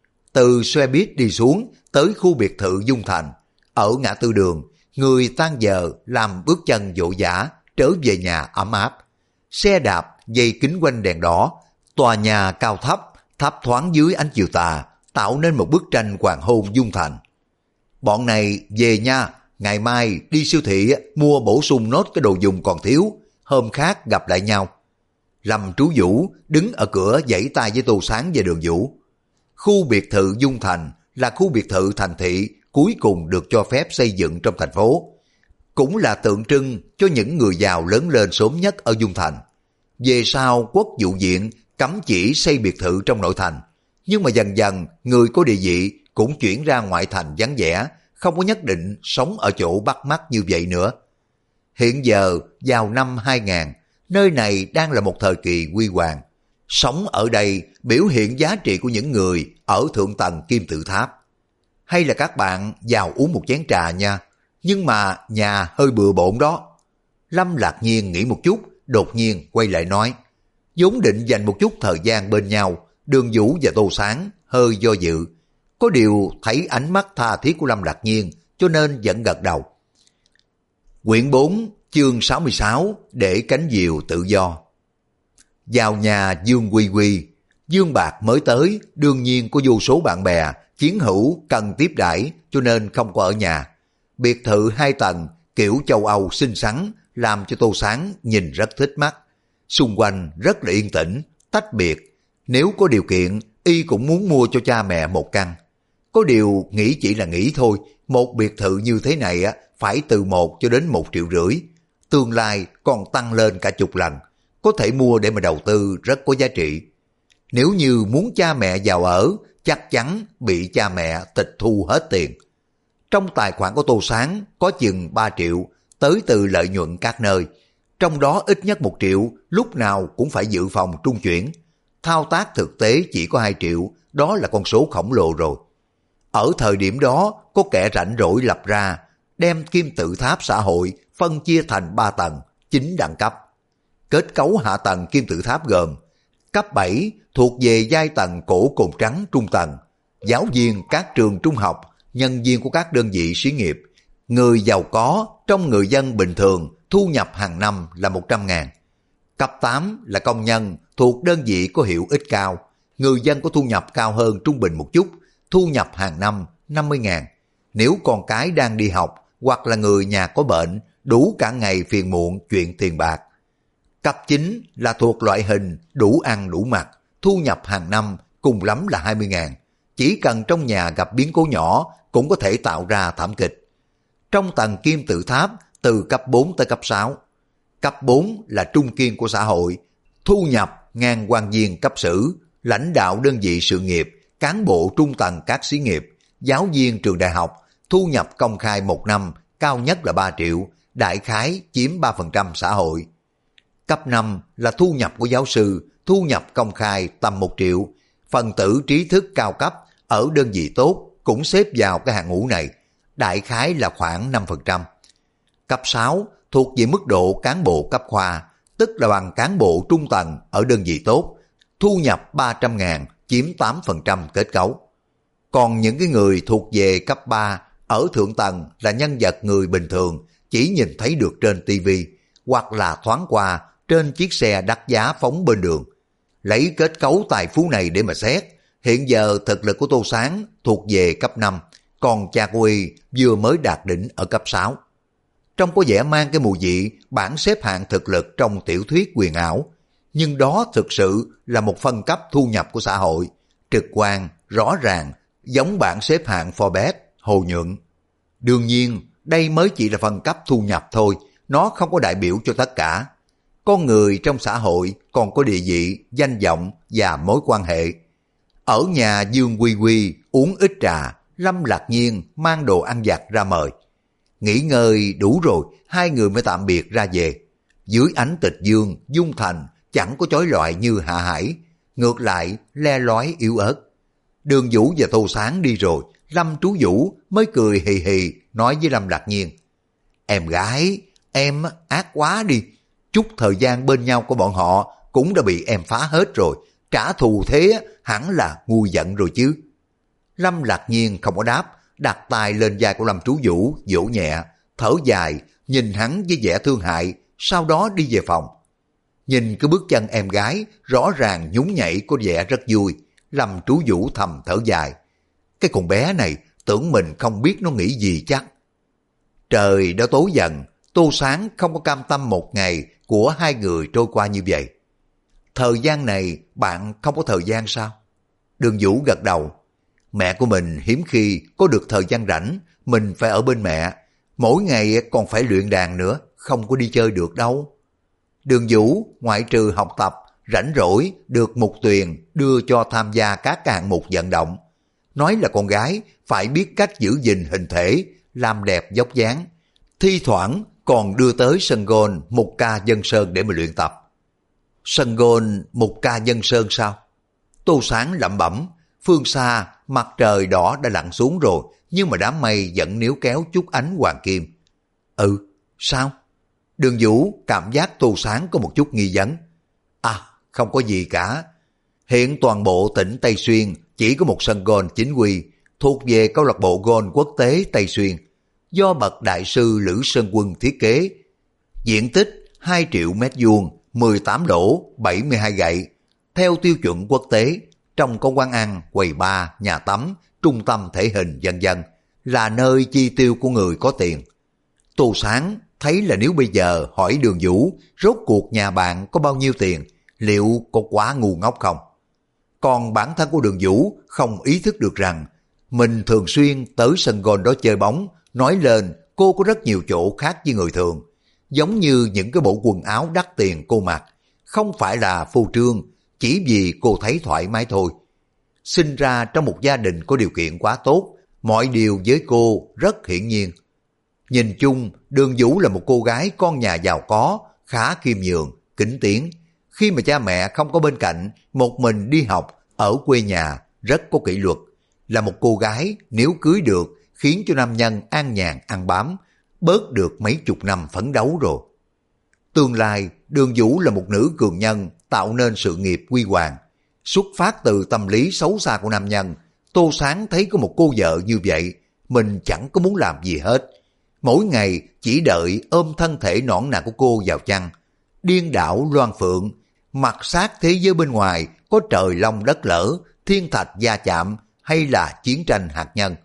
Từ xe buýt đi xuống tới khu biệt thự Dung Thành, ở ngã tư đường, người tan giờ làm bước chân vội vã trở về nhà ấm áp. Xe đạp dây kính quanh đèn đỏ, tòa nhà cao thấp thấp thoáng dưới ánh chiều tà, tạo nên một bức tranh hoàng hôn Dung Thành. Bọn này về nha, ngày mai đi siêu thị mua bổ sung nốt cái đồ dùng còn thiếu, hôm khác gặp lại nhau. Lâm Trú Vũ đứng ở cửa giãy tay với Tô Sáng và Đường Vũ. Khu biệt thự Dung Thành là khu biệt thự thành thị cuối cùng được cho phép xây dựng trong thành phố, cũng là tượng trưng cho những người giàu lớn lên sớm nhất ở Dung Thành. Về sau Quốc vụ viện cấm chỉ xây biệt thự trong nội thành, nhưng mà dần dần người có địa vị cũng chuyển ra ngoại thành vắng vẻ, không có nhất định sống ở chỗ bắt mắt như vậy nữa. Hiện giờ vào năm 2000, nơi này đang là một thời kỳ huy hoàng. Sống ở đây biểu hiện giá trị của những người ở thượng tầng kim tự tháp. Hay là các bạn vào uống một chén trà nha, nhưng mà nhà hơi bừa bộn đó. Lâm Lạc Nhiên nghĩ một chút, đột nhiên quay lại nói. Vốn định dành một chút thời gian bên nhau, Đường Vũ và Tô Sáng hơi do dự. Có điều thấy ánh mắt tha thiết của Lâm Lạc Nhiên cho nên vẫn gật đầu. Quyển 4 chương 66 để cánh diều tự do. Vào nhà Dương Quy Quy, Dương Bạc mới tới, đương nhiên có vô số bạn bè, chiến hữu cần tiếp đãi cho nên không có ở nhà. Biệt thự 2 tầng, kiểu châu Âu xinh xắn, làm cho Tô Sáng nhìn rất thích mắt. Xung quanh rất là yên tĩnh, tách biệt. Nếu có điều kiện, y cũng muốn mua cho cha mẹ một căn. Có điều nghĩ chỉ là nghĩ thôi, một biệt thự như thế này phải từ 1 cho đến 1,5 triệu. Tương lai còn tăng lên cả chục lần, có thể mua để mà đầu tư rất có giá trị. Nếu như muốn cha mẹ vào ở, chắc chắn bị cha mẹ tịch thu hết tiền. Trong tài khoản của Tô Sáng có chừng 3 triệu tới từ lợi nhuận các nơi, trong đó ít nhất 1 triệu lúc nào cũng phải dự phòng trung chuyển. Thao tác thực tế chỉ có 2 triệu, đó là con số khổng lồ rồi. Ở thời điểm đó có kẻ rảnh rỗi lập ra, đem kim tự tháp xã hội phân chia thành 3 tầng, 9 đẳng cấp. Kết cấu hạ tầng kim tự tháp gồm cấp 7 thuộc về giai tầng cổ cồn trắng trung tầng, giáo viên các trường trung học, nhân viên của các đơn vị xí nghiệp, người giàu có trong người dân bình thường thu nhập hàng năm là 100.000. Cấp 8 là công nhân thuộc đơn vị có hiệu ích cao, người dân có thu nhập cao hơn trung bình một chút, thu nhập hàng năm 50.000. Nếu con cái đang đi học hoặc là người nhà có bệnh, đủ cả ngày phiền muộn chuyện tiền bạc. Cấp 9 là thuộc loại hình đủ ăn đủ mặc, thu nhập hàng năm cùng lắm là 20.000. Chỉ cần trong nhà gặp biến cố nhỏ cũng có thể tạo ra thảm kịch. Trong tầng kim tự tháp từ cấp 4 tới cấp 6. Cấp 4 là trung kiên của xã hội, thu nhập ngang quan viên cấp sử, lãnh đạo đơn vị sự nghiệp, cán bộ trung tầng các xí nghiệp, giáo viên trường đại học, thu nhập công khai một năm cao nhất là 3 triệu, đại khái chiếm 3% xã hội. Cấp 5 là thu nhập của giáo sư, thu nhập công khai tầm 1 triệu, phần tử trí thức cao cấp ở đơn vị tốt cũng xếp vào cái hàng ngũ này, đại khái là khoảng 5%. Cấp 6 thuộc về mức độ cán bộ cấp khoa, tức là bằng cán bộ trung tầng ở đơn vị tốt, thu nhập 300.000, chiếm 8% kết cấu. Còn những cái người thuộc về cấp 3 ở thượng tầng là nhân vật người bình thường, chỉ nhìn thấy được trên tivi hoặc là thoáng qua trên chiếc xe đắt giá phóng bên đường. Lấy kết cấu tài phú này để mà xét, hiện giờ thực lực của Tô Sáng thuộc về cấp 5, còn cha của y vừa mới đạt đỉnh ở cấp 6. Trông có vẻ mang cái mùi vị bảng xếp hạng thực lực trong tiểu thuyết huyền ảo, nhưng đó thực sự là một phân cấp thu nhập của xã hội, trực quan, rõ ràng, giống bảng xếp hạng Forbes, Hồ Nhuận. Đương nhiên, đây mới chỉ là phân cấp thu nhập thôi, nó không có đại biểu cho tất cả. Con người trong xã hội còn có địa vị, danh vọng và mối quan hệ. Ở nhà Dương Quy Quy uống ít trà, Lâm Lạc Nhiên mang đồ ăn vặt ra mời. Nghỉ ngơi đủ rồi, hai người mới tạm biệt ra về. Dưới ánh tịch dương, Dung Thành chẳng có chói lọi như Hạ Hải, ngược lại le lói yếu ớt. Đường Vũ và Tô Sáng đi rồi, Lâm Trú Vũ mới cười hì hì nói với Lâm Lạc Nhiên. Em gái, em ác quá đi. Chút thời gian bên nhau của bọn họ cũng đã bị em phá hết rồi. Trả thù thế hẳn là ngu giận rồi chứ. Lâm Lạc Nhiên không có đáp, đặt tay lên vai của Lâm Trú Vũ, vỗ nhẹ, thở dài, nhìn hắn với vẻ thương hại, sau đó đi về phòng. Nhìn cái bước chân em gái, rõ ràng nhún nhảy có vẻ rất vui. Lâm Trú Vũ thầm thở dài. Cái con bé này tưởng mình không biết nó nghĩ gì chắc. Trời đã tối dần, Tô Sáng không có cam tâm một ngày của hai người trôi qua như vậy. Thời gian này bạn không có thời gian sao? Đường Vũ gật đầu. Mẹ của mình hiếm khi có được thời gian rảnh, mình phải ở bên mẹ. Mỗi ngày còn phải luyện đàn nữa, không có đi chơi được đâu. Đường Vũ ngoại trừ học tập, rảnh rỗi được Mục Tuyền đưa cho tham gia các hạng mục vận động. Nói là con gái phải biết cách giữ gìn hình thể, làm đẹp vóc dáng. Thi thoảng còn đưa tới sân gôn Mục Ca Dân Sơn để mà luyện tập. Sân gôn Mục Ca Dân Sơn sao? Tô Sáng lẩm bẩm, phương xa mặt trời đỏ đã lặn xuống rồi, nhưng mà đám mây vẫn níu kéo chút ánh hoàng kim. Ừ, sao? Đường Vũ cảm giác Tô Sáng có một chút nghi vấn. À, không có gì cả. Hiện toàn bộ tỉnh Tây Xuyên chỉ có một sân gôn chính quy, thuộc về câu lạc bộ gôn quốc tế Tây Xuyên, do bậc đại sư Lữ Sơn Quân thiết kế. Diện tích 2 triệu mét vuông, 18 lỗ, 72 gậy. Theo tiêu chuẩn quốc tế, trong có quán ăn, quầy bar, nhà tắm, trung tâm thể hình vân vân, là nơi chi tiêu của người có tiền. Tô Sáng thấy là nếu bây giờ hỏi Đường Vũ rốt cuộc nhà bạn có bao nhiêu tiền, liệu có quá ngu ngốc không? Còn bản thân của Đường Vũ không ý thức được rằng mình thường xuyên tới sân golf đó chơi bóng, nói lên cô có rất nhiều chỗ khác với người thường. Giống như những cái bộ quần áo đắt tiền cô mặc, không phải là phô trương, chỉ vì cô thấy thoải mái thôi. Sinh ra trong một gia đình có điều kiện quá tốt, mọi điều với cô rất hiển nhiên. Nhìn chung, Đường Vũ là một cô gái con nhà giàu có, khá khiêm nhường, kính tiếng. Khi mà cha mẹ không có bên cạnh, một mình đi học ở quê nhà, rất có kỷ luật. Là một cô gái nếu cưới được, khiến cho nam nhân an nhàn ăn bám, bớt được mấy chục năm phấn đấu rồi. Tương lai, Đường Vũ là một nữ cường nhân, tạo nên sự nghiệp huy hoàng. Xuất phát từ tâm lý xấu xa của nam nhân, Tô Sáng thấy có một cô vợ như vậy, mình chẳng có muốn làm gì hết. Mỗi ngày chỉ đợi ôm thân thể nõn nà của cô vào chăn, điên đảo loan phượng, mặt sát thế giới bên ngoài có trời long đất lở, thiên thạch va chạm hay là chiến tranh hạt nhân.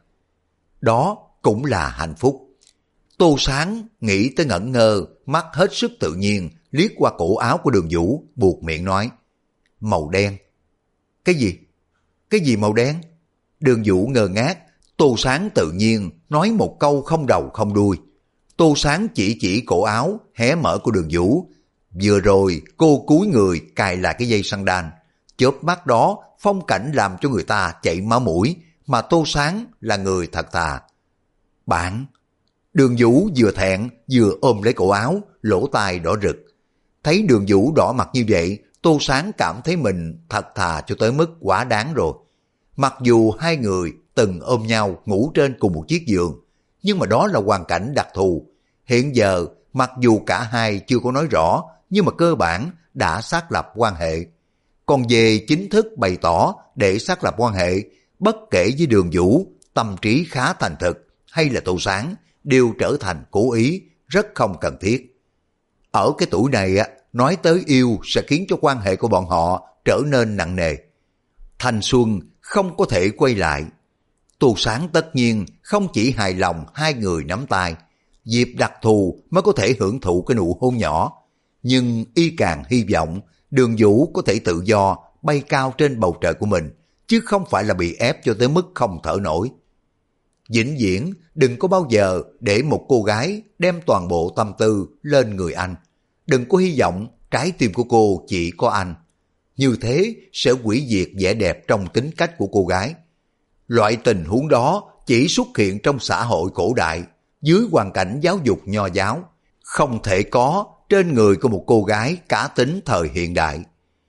Đó cũng là hạnh phúc. Tô Sáng nghĩ tới ngẩn ngơ, mắt hết sức tự nhiên, liếc qua cổ áo của Đường Vũ, buột miệng nói, màu đen. Cái gì? Cái gì màu đen? Đường Vũ ngơ ngác, Tô Sáng tự nhiên nói một câu không đầu không đuôi. Tô Sáng chỉ cổ áo hé mở của Đường Vũ. Vừa rồi cô cúi người cài lại cái dây xăng đan. Chớp mắt đó phong cảnh làm cho người ta chảy máu mũi, mà Tô Sáng là người thật thà. Bạn! Đường Vũ vừa thẹn vừa ôm lấy cổ áo, lỗ tai đỏ rực. Thấy Đường Vũ đỏ mặt như vậy, Tô Sáng cảm thấy mình thật thà cho tới mức quá đáng rồi. Mặc dù hai người từng ôm nhau ngủ trên cùng một chiếc giường, nhưng mà đó là hoàn cảnh đặc thù. Hiện giờ, mặc dù cả hai chưa có nói rõ, nhưng mà cơ bản đã xác lập quan hệ. Còn về chính thức bày tỏ để xác lập quan hệ, bất kể với Đường Vũ, tâm trí khá thành thực, hay là Tô Sáng, đều trở thành cố ý, rất không cần thiết. Ở cái tuổi này, nói tới yêu sẽ khiến cho quan hệ của bọn họ trở nên nặng nề. Thanh xuân không có thể quay lại. Tô Sáng tất nhiên không chỉ hài lòng hai người nắm tay, dịp đặc thù mới có thể hưởng thụ cái nụ hôn nhỏ. Nhưng y càng hy vọng Đường Vũ có thể tự do bay cao trên bầu trời của mình, chứ không phải là bị ép cho tới mức không thở nổi. Vĩnh viễn đừng có bao giờ để một cô gái đem toàn bộ tâm tư lên người anh. Đừng có hy vọng trái tim của cô chỉ có anh. Như thế sẽ hủy diệt vẻ đẹp trong tính cách của cô gái. Loại tình huống đó chỉ xuất hiện trong xã hội cổ đại, dưới hoàn cảnh giáo dục nho giáo, không thể có trên người của một cô gái cá tính thời hiện đại.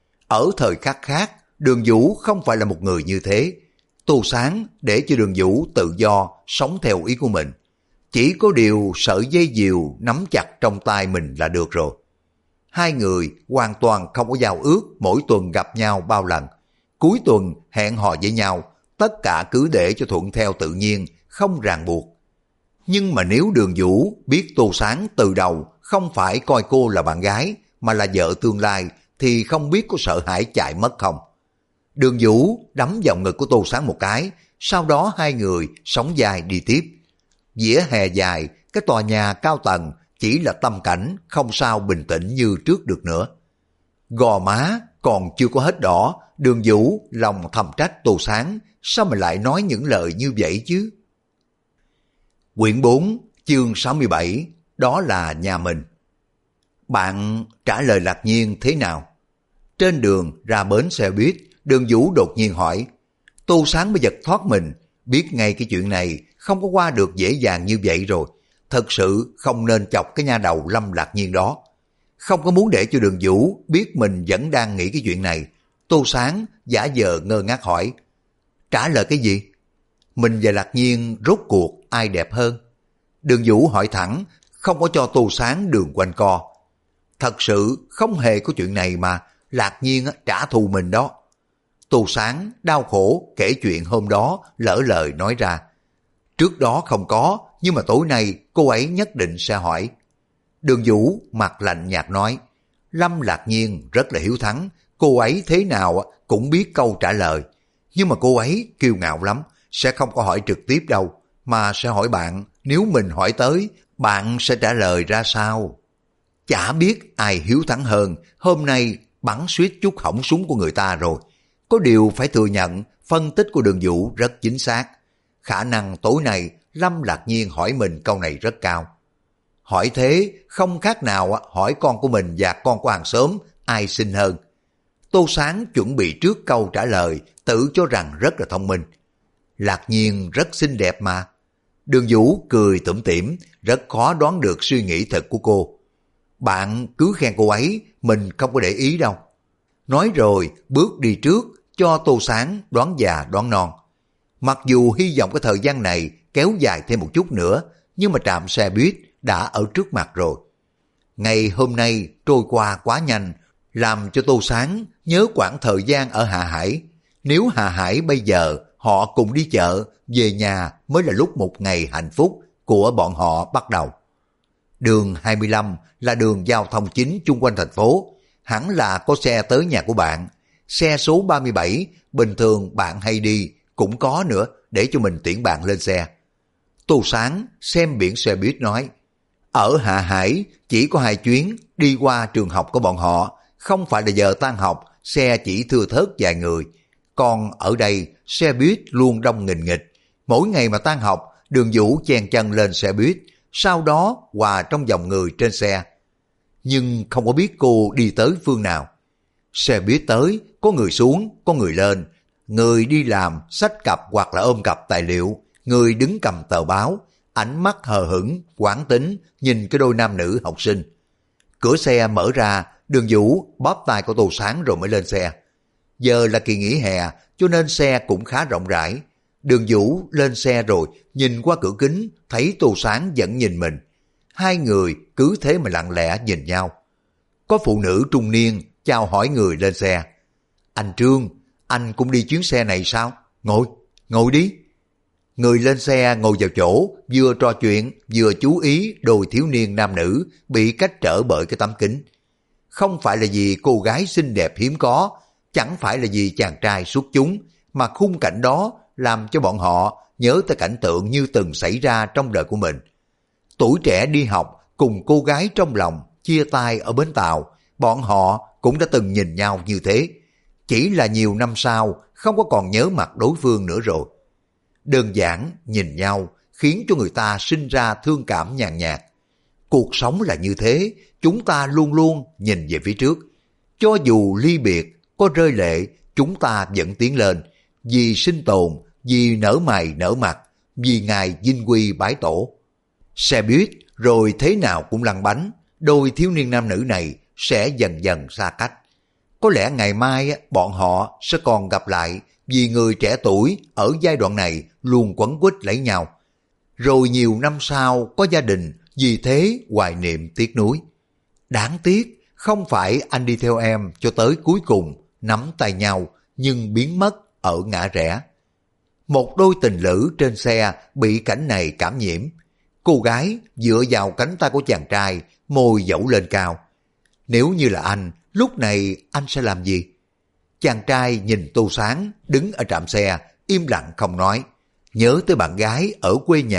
Ở thời khắc khác, Đường Vũ không phải là một người như thế. Tô Sáng để cho Đường Vũ tự do sống theo ý của mình. Chỉ có điều sợi dây diều nắm chặt trong tay mình là được rồi. Hai người hoàn toàn không có giao ước mỗi tuần gặp nhau bao lần. Cuối tuần hẹn hò với nhau, tất cả cứ để cho thuận theo tự nhiên, không ràng buộc. Nhưng mà nếu Đường Vũ biết Tô Sáng từ đầu không phải coi cô là bạn gái, mà là vợ tương lai, thì không biết có sợ hãi chạy mất không. Đường Vũ đấm vào ngực của Tô Sáng một cái, sau đó hai người sóng dài đi tiếp. Vỉa hè dài cái tòa nhà cao tầng chỉ là tâm cảnh không sao bình tĩnh như trước được nữa. Gò má còn chưa có hết đỏ, Đường Vũ lòng thầm trách Tô Sáng, sao mà lại nói những lời như vậy chứ? Quyển 4, chương 67, đó là nhà mình. Bạn trả lời Lạc Nhiên thế nào? Trên đường ra bến xe buýt, Đường Vũ đột nhiên hỏi. Tô Sáng mới giật thoát mình, biết ngay cái chuyện này không có qua được dễ dàng như vậy rồi. Thật sự không nên chọc cái nha đầu Lâm Lạc Nhiên đó. Không có muốn để cho Đường Vũ biết mình vẫn đang nghĩ cái chuyện này. Tô Sáng giả vờ ngơ ngác hỏi. Trả lời cái gì? Mình và Lạc Nhiên rốt cuộc ai đẹp hơn? Đường Vũ hỏi thẳng, không có cho Tô Sáng đường quanh co. Thật sự không hề có chuyện này mà, Lạc Nhiên trả thù mình đó. Tô Sáng đau khổ kể chuyện hôm đó lỡ lời nói ra. Trước đó không có, nhưng mà tối nay cô ấy nhất định sẽ hỏi. Đường Vũ mặt lạnh nhạt nói, Lâm Lạc Nhiên rất là hiếu thắng, cô ấy thế nào cũng biết câu trả lời. Nhưng mà cô ấy kiêu ngạo lắm, sẽ không có hỏi trực tiếp đâu, mà sẽ hỏi bạn, nếu mình hỏi tới, bạn sẽ trả lời ra sao? Chả biết ai hiếu thắng hơn, hôm nay bắn suýt chút hỏng súng của người ta rồi. Có điều phải thừa nhận, phân tích của Đường Vũ rất chính xác. Khả năng tối nay Lâm Lạc Nhiên hỏi mình câu này rất cao. Hỏi thế không khác nào hỏi con của mình và con của hàng xóm ai xinh hơn. Tô Sáng chuẩn bị trước câu trả lời, tự cho rằng rất là thông minh. Lạc Nhiên rất xinh đẹp mà. Đường Vũ cười tủm tỉm, rất khó đoán được suy nghĩ thật của cô. Bạn cứ khen cô ấy, mình không có để ý đâu. Nói rồi bước đi trước, cho Tô Sáng đoán già đoán non. Mặc dù hy vọng cái thời gian này kéo dài thêm một chút nữa, nhưng mà trạm xe buýt đã ở trước mặt rồi. Ngày hôm nay trôi qua quá nhanh, làm cho Tô Sáng nhớ quãng thời gian ở Hạ Hải. Nếu Hạ Hải bây giờ họ cùng đi chợ, về nhà mới là lúc một ngày hạnh phúc của bọn họ bắt đầu. Đường 25 là đường giao thông chính chung quanh thành phố, hẳn là có xe tới nhà của bạn. Xe số 37, bình thường bạn hay đi, cũng có nữa, để cho mình tiễn bạn lên xe. Tô Sáng xem biển xe buýt nói, ở Hạ Hải chỉ có 2 chuyến đi qua trường học của bọn họ, không phải là giờ tan học, xe chỉ thưa thớt vài người. Còn ở đây xe buýt luôn đông nghìn nghịch, mỗi ngày mà tan học, Đường Vũ chen chân lên xe buýt, sau đó hòa trong dòng người trên xe. Nhưng không có biết cô đi tới phương nào. Xe buýt tới, có người xuống, có người lên, người đi làm xách cặp hoặc là ôm cặp tài liệu, người đứng cầm tờ báo, ánh mắt hờ hững, quán tính nhìn cái đôi nam nữ học sinh. Cửa xe mở ra, Đường Vũ bóp tay của Tô Sáng rồi mới lên xe. Giờ là kỳ nghỉ hè, cho nên xe cũng khá rộng rãi. Đường Vũ lên xe rồi, nhìn qua cửa kính, thấy Tô Sáng vẫn nhìn mình. Hai người cứ thế mà lặng lẽ nhìn nhau. Có phụ nữ trung niên chào hỏi người lên xe. Anh Trương, anh cũng đi chuyến xe này sao? Ngồi đi. Người lên xe ngồi vào chỗ, vừa trò chuyện, vừa chú ý đôi thiếu niên nam nữ bị cách trở bởi cái tấm kính. Không phải là vì cô gái xinh đẹp hiếm có, chẳng phải là vì chàng trai xuất chúng, mà khung cảnh đó làm cho bọn họ nhớ tới cảnh tượng như từng xảy ra trong đời của mình. Tuổi trẻ đi học cùng cô gái trong lòng chia tay ở bến tàu, bọn họ cũng đã từng nhìn nhau như thế. Chỉ là nhiều năm sau không có còn nhớ mặt đối phương nữa rồi. Đơn giản nhìn nhau khiến cho người ta sinh ra thương cảm nhàn nhạt. Cuộc sống là như thế, chúng ta luôn luôn nhìn về phía trước. Cho dù ly biệt, có rơi lệ, chúng ta vẫn tiến lên. Vì sinh tồn, vì nở mày nở mặt, vì ngài vinh quy bái tổ. Xe buýt rồi thế nào cũng lăn bánh, đôi thiếu niên nam nữ này sẽ dần dần xa cách. Có lẽ ngày mai bọn họ sẽ còn gặp lại, vì người trẻ tuổi ở giai đoạn này luôn quấn quýt lấy nhau. Rồi nhiều năm sau có gia đình, vì thế hoài niệm tiếc nuối. Đáng tiếc, không phải anh đi theo em cho tới cuối cùng, nắm tay nhau nhưng biến mất ở ngã rẽ. Một đôi tình lữ trên xe bị cảnh này cảm nhiễm. Cô gái dựa vào cánh tay của chàng trai, môi dẫu lên cao. Nếu như là anh, lúc này anh sẽ làm gì? Chàng trai nhìn Tô Sáng đứng ở trạm xe, im lặng không nói. Nhớ tới bạn gái ở quê nhà,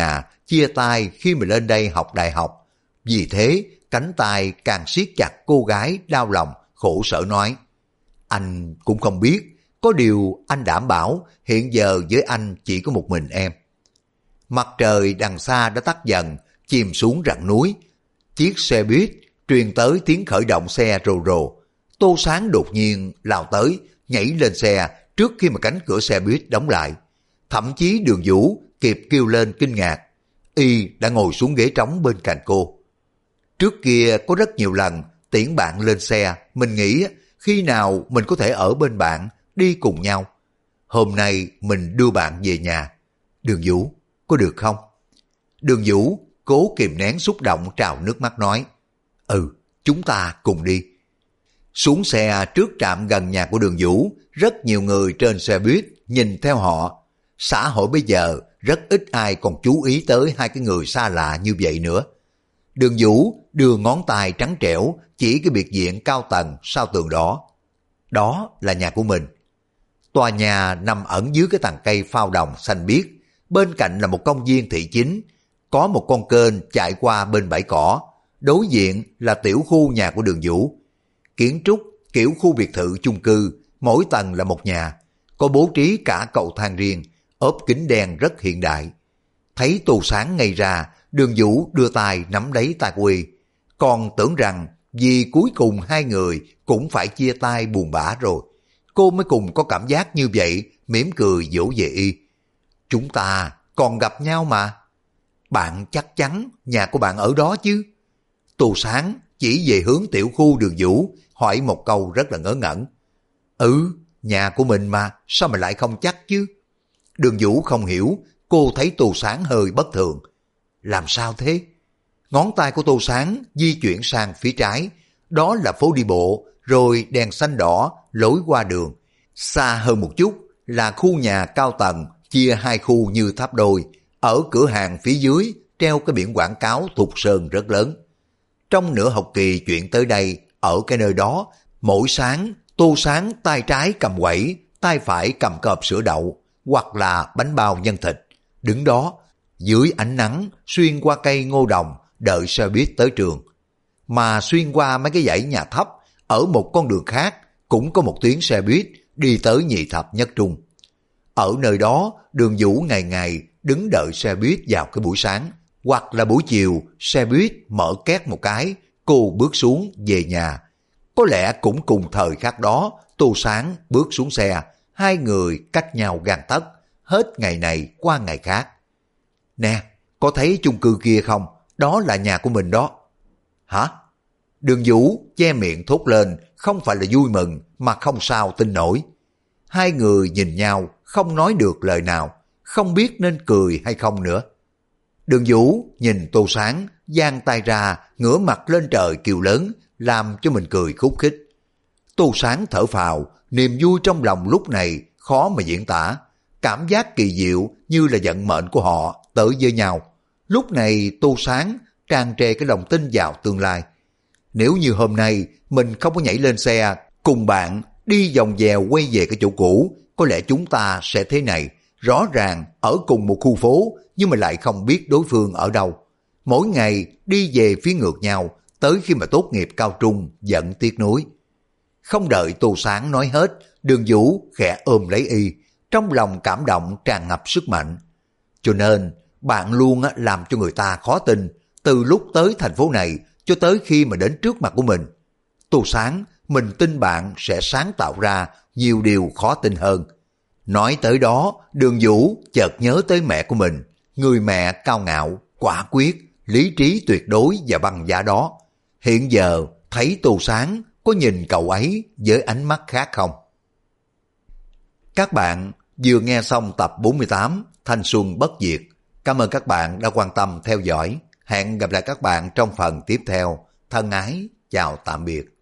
chia tay khi mà lên đây học đại học. Vì thế, cánh tay càng siết chặt cô gái đau lòng, khổ sở nói. Anh cũng không biết, có điều anh đảm bảo hiện giờ với anh chỉ có một mình em. Mặt trời đằng xa đã tắt dần, chìm xuống rặng núi. Chiếc xe buýt truyền tới tiếng khởi động xe rồ rồ. Tô Sáng đột nhiên lao tới, nhảy lên xe trước khi mà cánh cửa xe buýt đóng lại. Thậm chí Đường Vũ kịp kêu lên kinh ngạc. Y đã ngồi xuống ghế trống bên cạnh cô. Trước kia có rất nhiều lần tiễn bạn lên xe, mình nghĩ khi nào mình có thể ở bên bạn, đi cùng nhau. Hôm nay mình đưa bạn về nhà. Đường Vũ, có được không? Đường Vũ cố kìm nén xúc động trào nước mắt nói. Chúng ta cùng đi. Xuống xe trước trạm gần nhà của Đường Vũ, rất nhiều người trên xe buýt nhìn theo họ. Xã hội bây giờ rất ít ai còn chú ý tới hai cái người xa lạ như vậy nữa. Đường Vũ đưa ngón tay trắng trẻo chỉ cái biệt viện cao tầng sau tường đỏ. Đó là nhà của mình. Tòa nhà nằm ẩn dưới cái tàn cây phao đồng xanh biếc. Bên cạnh là một công viên thị chính. Có một con kênh chạy qua bên bãi cỏ. Đối diện là tiểu khu nhà của Đường Vũ. Kiến trúc kiểu khu biệt thự chung cư, mỗi tầng là một nhà. Có bố trí cả cầu thang riêng, ốp kính đen rất hiện đại. Thấy Tô Sáng ngây ra, Đường Vũ đưa tay nắm lấy tay của Y. Còn tưởng rằng vì cuối cùng hai người cũng phải chia tay buồn bã rồi. Cô mới cùng có cảm giác như vậy, mỉm cười dỗ về Y. Chúng ta còn gặp nhau mà. Bạn chắc chắn nhà của bạn ở đó chứ? Tô Sáng chỉ về hướng tiểu khu Đường Vũ, hỏi một câu rất là ngớ ngẩn. Nhà của mình mà, sao mà lại không chắc chứ? Đường Vũ không hiểu, cô thấy Tô Sáng hơi bất thường. Làm sao thế? Ngón tay của Tô Sáng di chuyển sang phía trái, đó là phố đi bộ, rồi đèn xanh đỏ, lối qua đường. Xa hơn một chút là khu nhà cao tầng, chia hai khu như tháp đôi. Ở cửa hàng phía dưới treo cái biển quảng cáo Thục Sơn rất lớn. Trong nửa học kỳ chuyển tới đây, ở cái nơi đó, mỗi sáng Tô Sáng tay trái cầm quẩy, tay phải cầm cọp sữa đậu, hoặc là bánh bao nhân thịt. Đứng đó, dưới ánh nắng, xuyên qua cây ngô đồng, đợi xe buýt tới trường. Mà xuyên qua mấy cái dãy nhà thấp, ở một con đường khác, cũng có một tuyến xe buýt đi tới nhị thập nhất trung. Ở nơi đó, Đường Vũ ngày ngày đứng đợi xe buýt vào cái buổi sáng, hoặc là buổi chiều, xe buýt mở két một cái, cô bước xuống về nhà. Có lẽ cũng cùng thời khắc đó, Tô Sáng bước xuống xe, hai người cách nhau gang tấc, hết ngày này qua ngày khác. Nè, có thấy chung cư kia không? Đó là nhà của mình đó. Hả? Đường Vũ che miệng thốt lên, không phải là vui mừng mà không sao tin nổi. Hai người nhìn nhau, không nói được lời nào, không biết nên cười hay không nữa. Đường Vũ nhìn Tô Sáng, giang tay ra, ngửa mặt lên trời kêu lớn, làm cho mình cười khúc khích. Tô Sáng thở phào, niềm vui trong lòng lúc này khó mà diễn tả. Cảm giác kỳ diệu như là vận mệnh của họ tới với nhau. Lúc này Tô Sáng tràn trề cái lòng tin vào tương lai. Nếu như hôm nay mình không có nhảy lên xe cùng bạn đi vòng vèo quay về cái chỗ cũ, có lẽ chúng ta sẽ thế này. Rõ ràng ở cùng một khu phố nhưng mà lại không biết đối phương ở đâu. Mỗi ngày đi về phía ngược nhau, tới khi mà tốt nghiệp cao trung giận tiếc nuối. Không đợi Tô Sáng nói hết, Đường Vũ khẽ ôm lấy Y, trong lòng cảm động tràn ngập sức mạnh. Cho nên bạn luôn làm cho người ta khó tin, từ lúc tới thành phố này cho tới khi mà đến trước mặt của mình. Tô Sáng, mình tin bạn sẽ sáng tạo ra nhiều điều khó tin hơn. Nói tới đó, Đường Vũ chợt nhớ tới mẹ của mình, người mẹ cao ngạo, quả quyết, lý trí tuyệt đối và băng giá đó. Hiện giờ thấy Tô Sáng có nhìn cậu ấy với ánh mắt khác không? Các bạn vừa nghe xong tập 48 Thanh Xuân Bất Diệt. Cảm ơn các bạn đã quan tâm theo dõi. Hẹn gặp lại các bạn trong phần tiếp theo. Thân ái, chào tạm biệt.